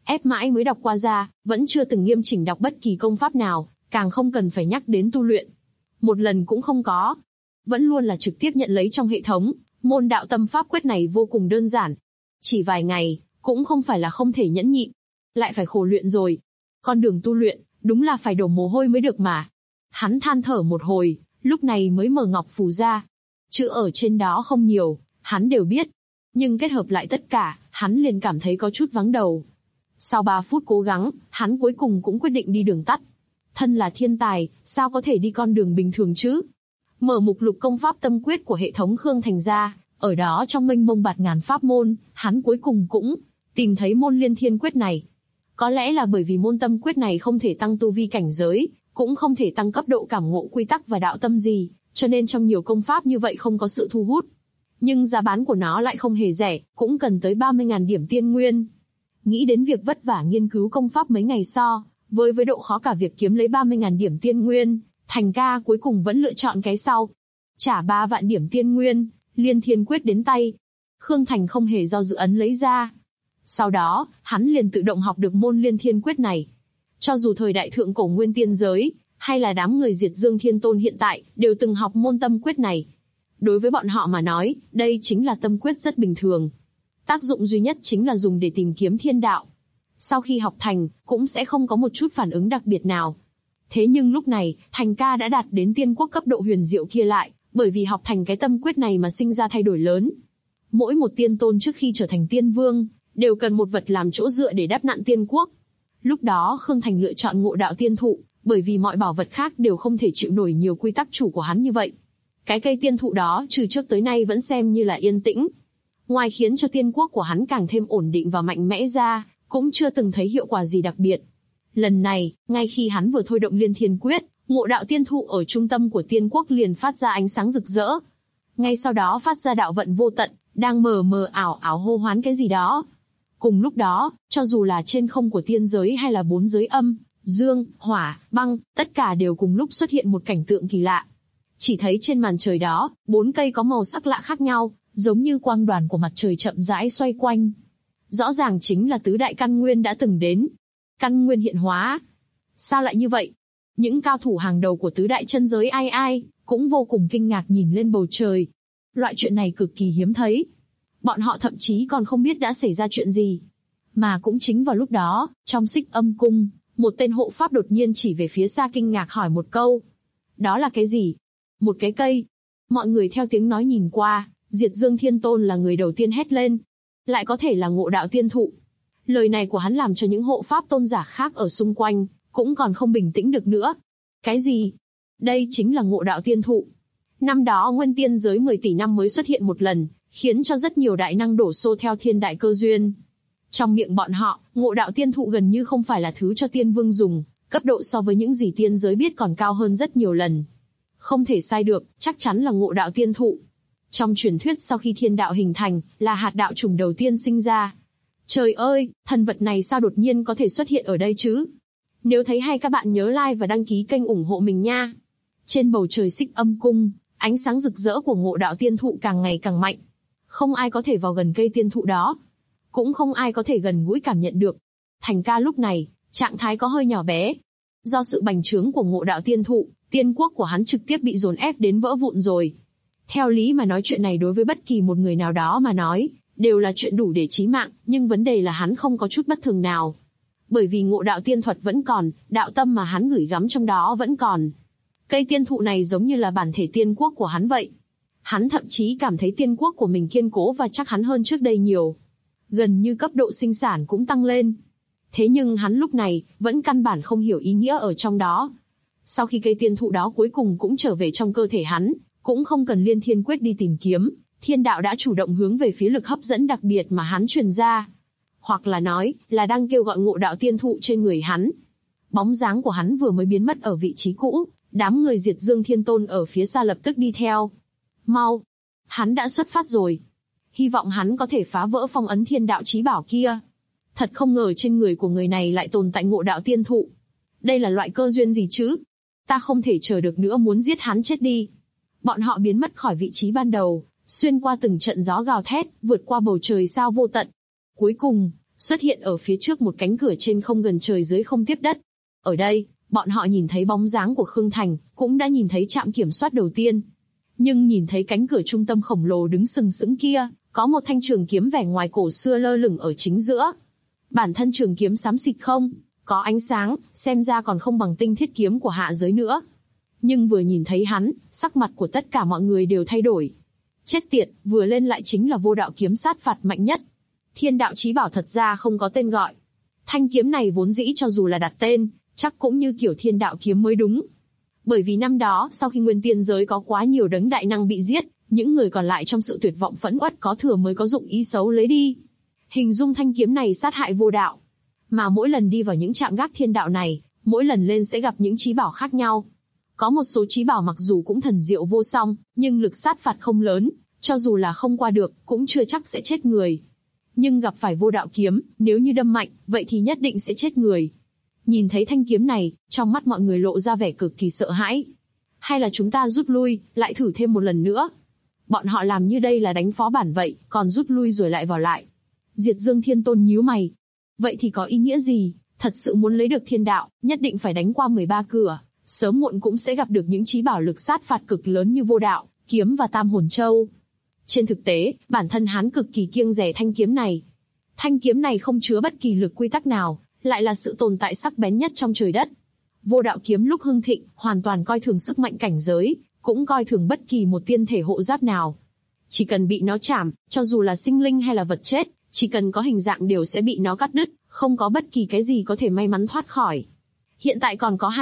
ép mãi mới đọc qua ra, vẫn chưa từng nghiêm chỉnh đọc bất kỳ công pháp nào, càng không cần phải nhắc đến tu luyện. Một lần cũng không có. Vẫn luôn là trực tiếp nhận lấy trong hệ thống, môn đạo tâm pháp quyết này vô cùng đơn giản. Chỉ vài ngày, cũng không phải là không thể nhẫn nhịn. Lại phải khổ luyện rồi. Con đường tu luyện, đúng là phải đổ mồ hôi mới được mà. Hắn than thở một hồi, lúc này mới mở ngọc phù ra. Chữ ở trên đó không nhiều, hắn đều biết. Nhưng kết hợp lại tất cả, hắn liền cảm thấy có chút vắng đầu. Sau 3 phút cố gắng, hắn cuối cùng cũng quyết định đi đường tắt. Thân là thiên tài, sao có thể đi con đường bình thường chứ? Mở mục lục công pháp tâm quyết của hệ thống Khương Thành ra, ở đó trong mênh mông bạt ngàn pháp môn, hắn cuối cùng cũng tìm thấy môn Liên Thiên Quyết này. Có lẽ là bởi vì môn tâm quyết này không thể tăng tu vi cảnh giới, cũng không thể tăng cấp độ cảm ngộ quy tắc và đạo tâm gì, cho nên trong nhiều công pháp như vậy không có sự thu hút. Nhưng giá bán của nó lại không hề rẻ, cũng cần tới 30.000 điểm tiên nguyên. Nghĩ đến việc vất vả nghiên cứu công pháp mấy ngày với độ khó cả việc kiếm lấy 30.000 điểm tiên nguyên, Thành ca cuối cùng vẫn lựa chọn cái sau. Trả 3 vạn điểm tiên nguyên, Liên Thiên Quyết đến tay. Khương Thành không hề do dự ấn lấy ra. Sau đó, hắn liền tự động học được môn Liên Thiên Quyết này. Cho dù thời đại thượng cổ nguyên tiên giới, hay là đám người Diệt Dương Thiên Tôn hiện tại, đều từng học môn tâm quyết này. Đối với bọn họ mà nói, đây chính là tâm quyết rất bình thường. Tác dụng duy nhất chính là dùng để tìm kiếm thiên đạo. Sau khi học thành, cũng sẽ không có một chút phản ứng đặc biệt nào. Thế nhưng lúc này, Thành ca đã đạt đến tiên quốc cấp độ huyền diệu kia lại, bởi vì học thành cái tâm quyết này mà sinh ra thay đổi lớn. Mỗi một tiên tôn trước khi trở thành tiên vương, đều cần một vật làm chỗ dựa để đắp nặn tiên quốc. Lúc đó Khương Thành lựa chọn Ngộ Đạo Tiên Thụ, bởi vì mọi bảo vật khác đều không thể chịu nổi nhiều quy tắc chủ của hắn như vậy. Cái cây tiên thụ đó từ trước tới nay vẫn xem như là yên tĩnh. Ngoài khiến cho tiên quốc của hắn càng thêm ổn định và mạnh mẽ ra, cũng chưa từng thấy hiệu quả gì đặc biệt. Lần này, ngay khi hắn vừa thôi động Liên Thiên Quyết, Ngộ Đạo Tiên Thụ ở trung tâm của tiên quốc liền phát ra ánh sáng rực rỡ. Ngay sau đó phát ra đạo vận vô tận, đang mờ mờ ảo ảo hô hoán cái gì đó. Cùng lúc đó, cho dù là trên không của tiên giới hay là 4 giới âm, dương, hỏa, băng, tất cả đều cùng lúc xuất hiện một cảnh tượng kỳ lạ. Chỉ thấy trên màn trời đó, 4 cây có màu sắc lạ khác nhau, giống như quang đoàn của mặt trời chậm rãi xoay quanh. Rõ ràng chính là tứ đại căn nguyên đã từng đến. Căn nguyên hiện hóa. Sao lại như vậy? Những cao thủ hàng đầu của tứ đại chân giới ai cũng vô cùng kinh ngạc nhìn lên bầu trời. Loại chuyện này cực kỳ hiếm thấy. Bọn họ thậm chí còn không biết đã xảy ra chuyện gì. Mà cũng chính vào lúc đó, trong Xích Âm Cung, một tên hộ pháp đột nhiên chỉ về phía xa kinh ngạc hỏi một câu. Đó là cái gì? Một cái cây. Mọi người theo tiếng nói nhìn qua, Diệt Dương Thiên Tôn là người đầu tiên hét lên. Lại có thể là Ngộ Đạo Tiên Thụ. Lời này của hắn làm cho những hộ pháp tôn giả khác ở xung quanh, cũng còn không bình tĩnh được nữa. Cái gì? Đây chính là Ngộ Đạo Tiên Thụ. Năm đó nguyên tiên giới 10 tỷ năm mới xuất hiện một lần, khiến cho rất nhiều đại năng đổ xô theo thiên đại cơ duyên. Trong miệng bọn họ, Ngộ Đạo Tiên Thụ gần như không phải là thứ cho tiên vương dùng, cấp độ so với những gì tiên giới biết còn cao hơn rất nhiều lần. Không thể sai được, chắc chắn là Ngộ Đạo Tiên Thụ. Trong truyền thuyết sau khi thiên đạo hình thành, là hạt đạo trùng đầu tiên sinh ra. Trời ơi, thần vật này sao đột nhiên có thể xuất hiện ở đây chứ? Nếu thấy hay các bạn nhớ like và đăng ký kênh ủng hộ mình nha. Trên bầu trời Xích Âm Cung, ánh sáng rực rỡ của Ngộ Đạo Tiên Thụ càng ngày càng mạnh. Không ai có thể vào gần cây tiên thụ đó. Cũng không ai có thể gần gũi cảm nhận được. Thành ca lúc này, trạng thái có hơi nhỏ bé. Do sự bành trướng của Ngộ Đạo Tiên Thụ, tiên quốc của hắn trực tiếp bị dồn ép đến vỡ vụn rồi. Theo lý mà nói chuyện này đối với bất kỳ một người nào đó mà nói, đều là chuyện đủ để chí mạng, nhưng vấn đề là hắn không có chút bất thường nào. Bởi vì Ngộ Đạo Tiên Thuật vẫn còn, đạo tâm mà hắn gửi gắm trong đó vẫn còn. Cây tiên thụ này giống như là bản thể tiên quốc của hắn vậy. Hắn thậm chí cảm thấy tiên quốc của mình kiên cố và chắc chắn hơn trước đây nhiều. Gần như cấp độ sinh sản cũng tăng lên. Thế nhưng hắn lúc này, vẫn căn bản không hiểu ý nghĩa ở trong đó. Sau khi cây tiên thụ đó cuối cùng cũng trở về trong cơ thể hắn, cũng không cần Liên Thiên Quyết đi tìm kiếm, thiên đạo đã chủ động hướng về phía lực hấp dẫn đặc biệt mà hắn truyền ra. Hoặc là nói, là đang kêu gọi Ngộ Đạo Tiên Thụ trên người hắn. Bóng dáng của hắn vừa mới biến mất ở vị trí cũ, đám người Diệt Dương Thiên Tôn ở phía xa lập tức đi theo. Mau! Hắn đã xuất phát rồi. Hy vọng hắn có thể phá vỡ phong ấn thiên đạo chí bảo kia. Thật không ngờ trên người của người này lại tồn tại Ngộ Đạo Tiên Thụ. Đây là loại cơ duyên gì chứ? Ta không thể chờ được nữa muốn giết hắn chết đi. Bọn họ biến mất khỏi vị trí ban đầu, xuyên qua từng trận gió gào thét, vượt qua bầu trời sao vô tận. Cuối cùng, xuất hiện ở phía trước một cánh cửa trên không gần trời dưới không tiếp đất. Ở đây, bọn họ nhìn thấy bóng dáng của Khương Thành, cũng đã nhìn thấy trạm kiểm soát đầu tiên. Nhưng nhìn thấy cánh cửa trung tâm khổng lồ đứng sừng sững kia, có một thanh trường kiếm vẻ ngoài cổ xưa lơ lửng ở chính giữa. Bản thân trường kiếm xám xịt không có ánh sáng, xem ra còn không bằng tinh thiết kiếm của hạ giới nữa. Nhưng vừa nhìn thấy hắn, sắc mặt của tất cả mọi người đều thay đổi. Chết tiệt, vừa lên lại chính là vô đạo kiếm sát phạt mạnh nhất. Thiên đạo chí bảo thật ra không có tên gọi. Thanh kiếm này vốn dĩ cho dù là đặt tên, chắc cũng như kiểu thiên đạo kiếm mới đúng. Bởi vì năm đó, sau khi nguyên tiên giới có quá nhiều đấng đại năng bị giết, những người còn lại trong sự tuyệt vọng phẫn uất có thừa mới có dụng ý xấu lấy đi. Hình dung thanh kiếm này sát hại vô đạo. Mà mỗi lần đi vào những trạm gác thiên đạo này, mỗi lần lên sẽ gặp những chí bảo khác nhau. Có một số chí bảo mặc dù cũng thần diệu vô song, nhưng lực sát phạt không lớn, cho dù là không qua được, cũng chưa chắc sẽ chết người. Nhưng gặp phải vô đạo kiếm, nếu như đâm mạnh, vậy thì nhất định sẽ chết người. Nhìn thấy thanh kiếm này, trong mắt mọi người lộ ra vẻ cực kỳ sợ hãi. Hay là chúng ta rút lui, lại thử thêm một lần nữa. Bọn họ làm như đây là đánh phó bản vậy, còn rút lui rồi lại vào lại. Diệt Dương Thiên Tôn nhíu mày. Vậy thì có ý nghĩa gì? Thật sự muốn lấy được thiên đạo, nhất định phải đánh qua 13 cửa. Sớm muộn cũng sẽ gặp được những chí bảo lực sát phạt cực lớn như vô đạo, kiếm và tam hồn châu. Trên thực tế, bản thân hắn cực kỳ kiêng dè thanh kiếm này. Thanh kiếm này không chứa bất kỳ lực quy tắc nào, lại là sự tồn tại sắc bén nhất trong trời đất. Vô đạo kiếm lúc hưng thịnh, hoàn toàn coi thường sức mạnh cảnh giới, cũng coi thường bất kỳ một tiên thể hộ giáp nào. Chỉ cần bị nó chạm, cho dù là sinh linh hay là vật chết, chỉ cần có hình dạng đều sẽ bị nó cắt đứt, không có bất kỳ cái gì có thể may mắn thoát khỏi. Hiện tại còn có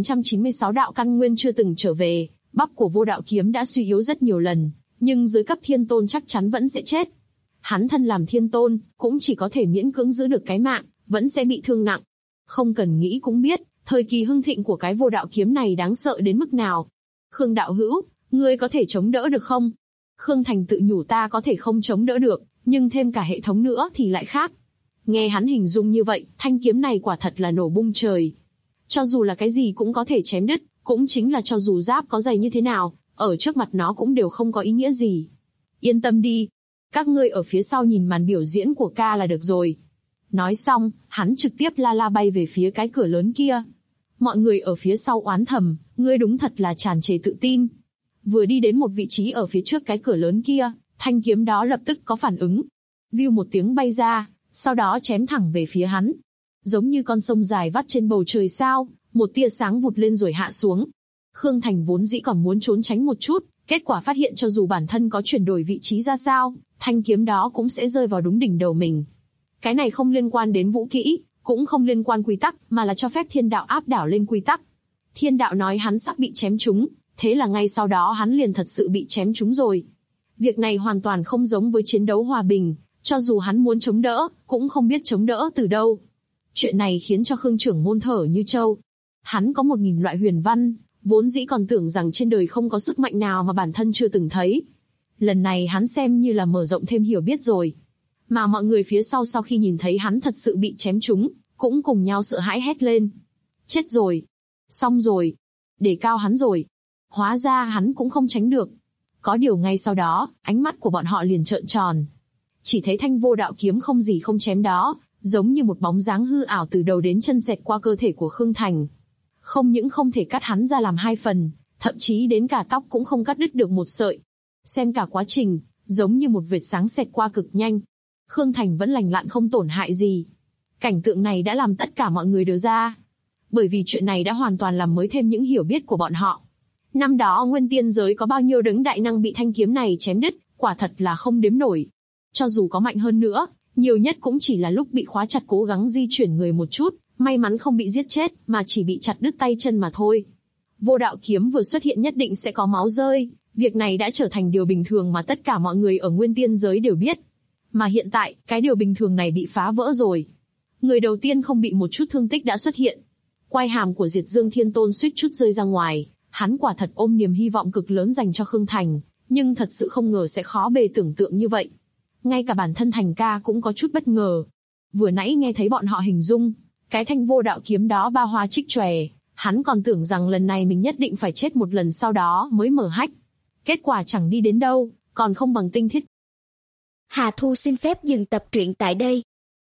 2996 đạo căn nguyên chưa từng trở về, bắp của vô đạo kiếm đã suy yếu rất nhiều lần, nhưng dưới cấp thiên tôn chắc chắn vẫn sẽ chết. Hắn thân làm thiên tôn, cũng chỉ có thể miễn cưỡng giữ được cái mạng, vẫn sẽ bị thương nặng. Không cần nghĩ cũng biết, thời kỳ hưng thịnh của cái vô đạo kiếm này đáng sợ đến mức nào. Khương đạo hữu, ngươi có thể chống đỡ được không? Khương Thành tự nhủ ta có thể không chống đỡ được, nhưng thêm cả hệ thống nữa thì lại khác. Nghe hắn hình dung như vậy, thanh kiếm này quả thật là nổ bung trời. Cho dù là cái gì cũng có thể chém đứt, cũng chính là cho dù giáp có dày như thế nào, ở trước mặt nó cũng đều không có ý nghĩa gì. Yên tâm đi, các ngươi ở phía sau nhìn màn biểu diễn của ca là được rồi. Nói xong, hắn trực tiếp la bay về phía cái cửa lớn kia. Mọi người ở phía sau oán thầm, ngươi đúng thật là tràn trề tự tin. Vừa đi đến một vị trí ở phía trước cái cửa lớn kia, thanh kiếm đó lập tức có phản ứng. View một tiếng bay ra, sau đó chém thẳng về phía hắn. Giống như con sông dài vắt trên bầu trời sao, một tia sáng vụt lên rồi hạ xuống. Khương Thành vốn dĩ còn muốn trốn tránh một chút, kết quả phát hiện cho dù bản thân có chuyển đổi vị trí ra sao, thanh kiếm đó cũng sẽ rơi vào đúng đỉnh đầu mình. Cái này không liên quan đến vũ kỹ, cũng không liên quan quy tắc, mà là cho phép thiên đạo áp đảo lên quy tắc. Thiên đạo nói hắn sắp bị chém trúng, thế là ngay sau đó hắn liền thật sự bị chém trúng rồi. Việc này hoàn toàn không giống với chiến đấu hòa bình, cho dù hắn muốn chống đỡ, cũng không biết chống đỡ từ đâu. Chuyện này khiến cho Khương trưởng môn thở như trâu. Hắn có 1000 loại huyền văn, vốn dĩ còn tưởng rằng trên đời không có sức mạnh nào mà bản thân chưa từng thấy. Lần này hắn xem như là mở rộng thêm hiểu biết rồi. Mà mọi người phía sau khi nhìn thấy hắn thật sự bị chém trúng, cũng cùng nhau sợ hãi hét lên. Chết rồi. Xong rồi. Để cao hắn rồi. Hóa ra hắn cũng không tránh được. Có điều ngay sau đó, ánh mắt của bọn họ liền trợn tròn. Chỉ thấy thanh vô đạo kiếm không gì không chém đó, giống như một bóng dáng hư ảo từ đầu đến chân xẹt qua cơ thể của Khương Thành. Không những không thể cắt hắn ra làm 2 phần, thậm chí đến cả tóc cũng không cắt đứt được một sợi. Xem cả quá trình, giống như một vệt sáng xẹt qua cực nhanh. Khương Thành vẫn lành lặn không tổn hại gì. Cảnh tượng này đã làm tất cả mọi người đờ ra. Bởi vì chuyện này đã hoàn toàn làm mới thêm những hiểu biết của bọn họ. Năm đó nguyên tiên giới có bao nhiêu đấng đại năng bị thanh kiếm này chém đứt, quả thật là không đếm nổi. Cho dù có mạnh hơn nữa, nhiều nhất cũng chỉ là lúc bị khóa chặt cố gắng di chuyển người một chút, may mắn không bị giết chết, mà chỉ bị chặt đứt tay chân mà thôi. Vô đạo kiếm vừa xuất hiện nhất định sẽ có máu rơi, việc này đã trở thành điều bình thường mà tất cả mọi người ở nguyên tiên giới đều biết. Mà hiện tại, cái điều bình thường này bị phá vỡ rồi. Người đầu tiên không bị một chút thương tích đã xuất hiện. Quai hàm của Diệt Dương Thiên Tôn suýt chút rơi ra ngoài, hắn quả thật ôm niềm hy vọng cực lớn dành cho Khương Thành, nhưng thật sự không ngờ sẽ khó bề tưởng tượng như vậy. Ngay cả bản thân Thành ca cũng có chút bất ngờ. Vừa nãy nghe thấy bọn họ hình dung, cái thanh vô đạo kiếm đó ba hoa trích chòe, hắn còn tưởng rằng lần này mình nhất định phải chết một lần sau đó mới mở hách. Kết quả chẳng đi đến đâu, còn không bằng tinh thiết. Hà Thu xin phép dừng tập truyện tại đây.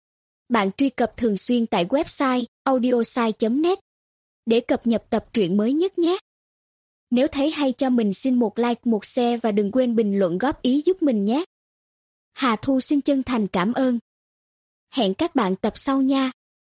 Bạn truy cập thường xuyên tại website audiosai.net để cập nhật tập truyện mới nhất nhé. Nếu thấy hay cho mình xin một like, một share và đừng quên bình luận góp ý giúp mình nhé. Hà Thu xin chân thành cảm ơn. Hẹn các bạn tập sau nha.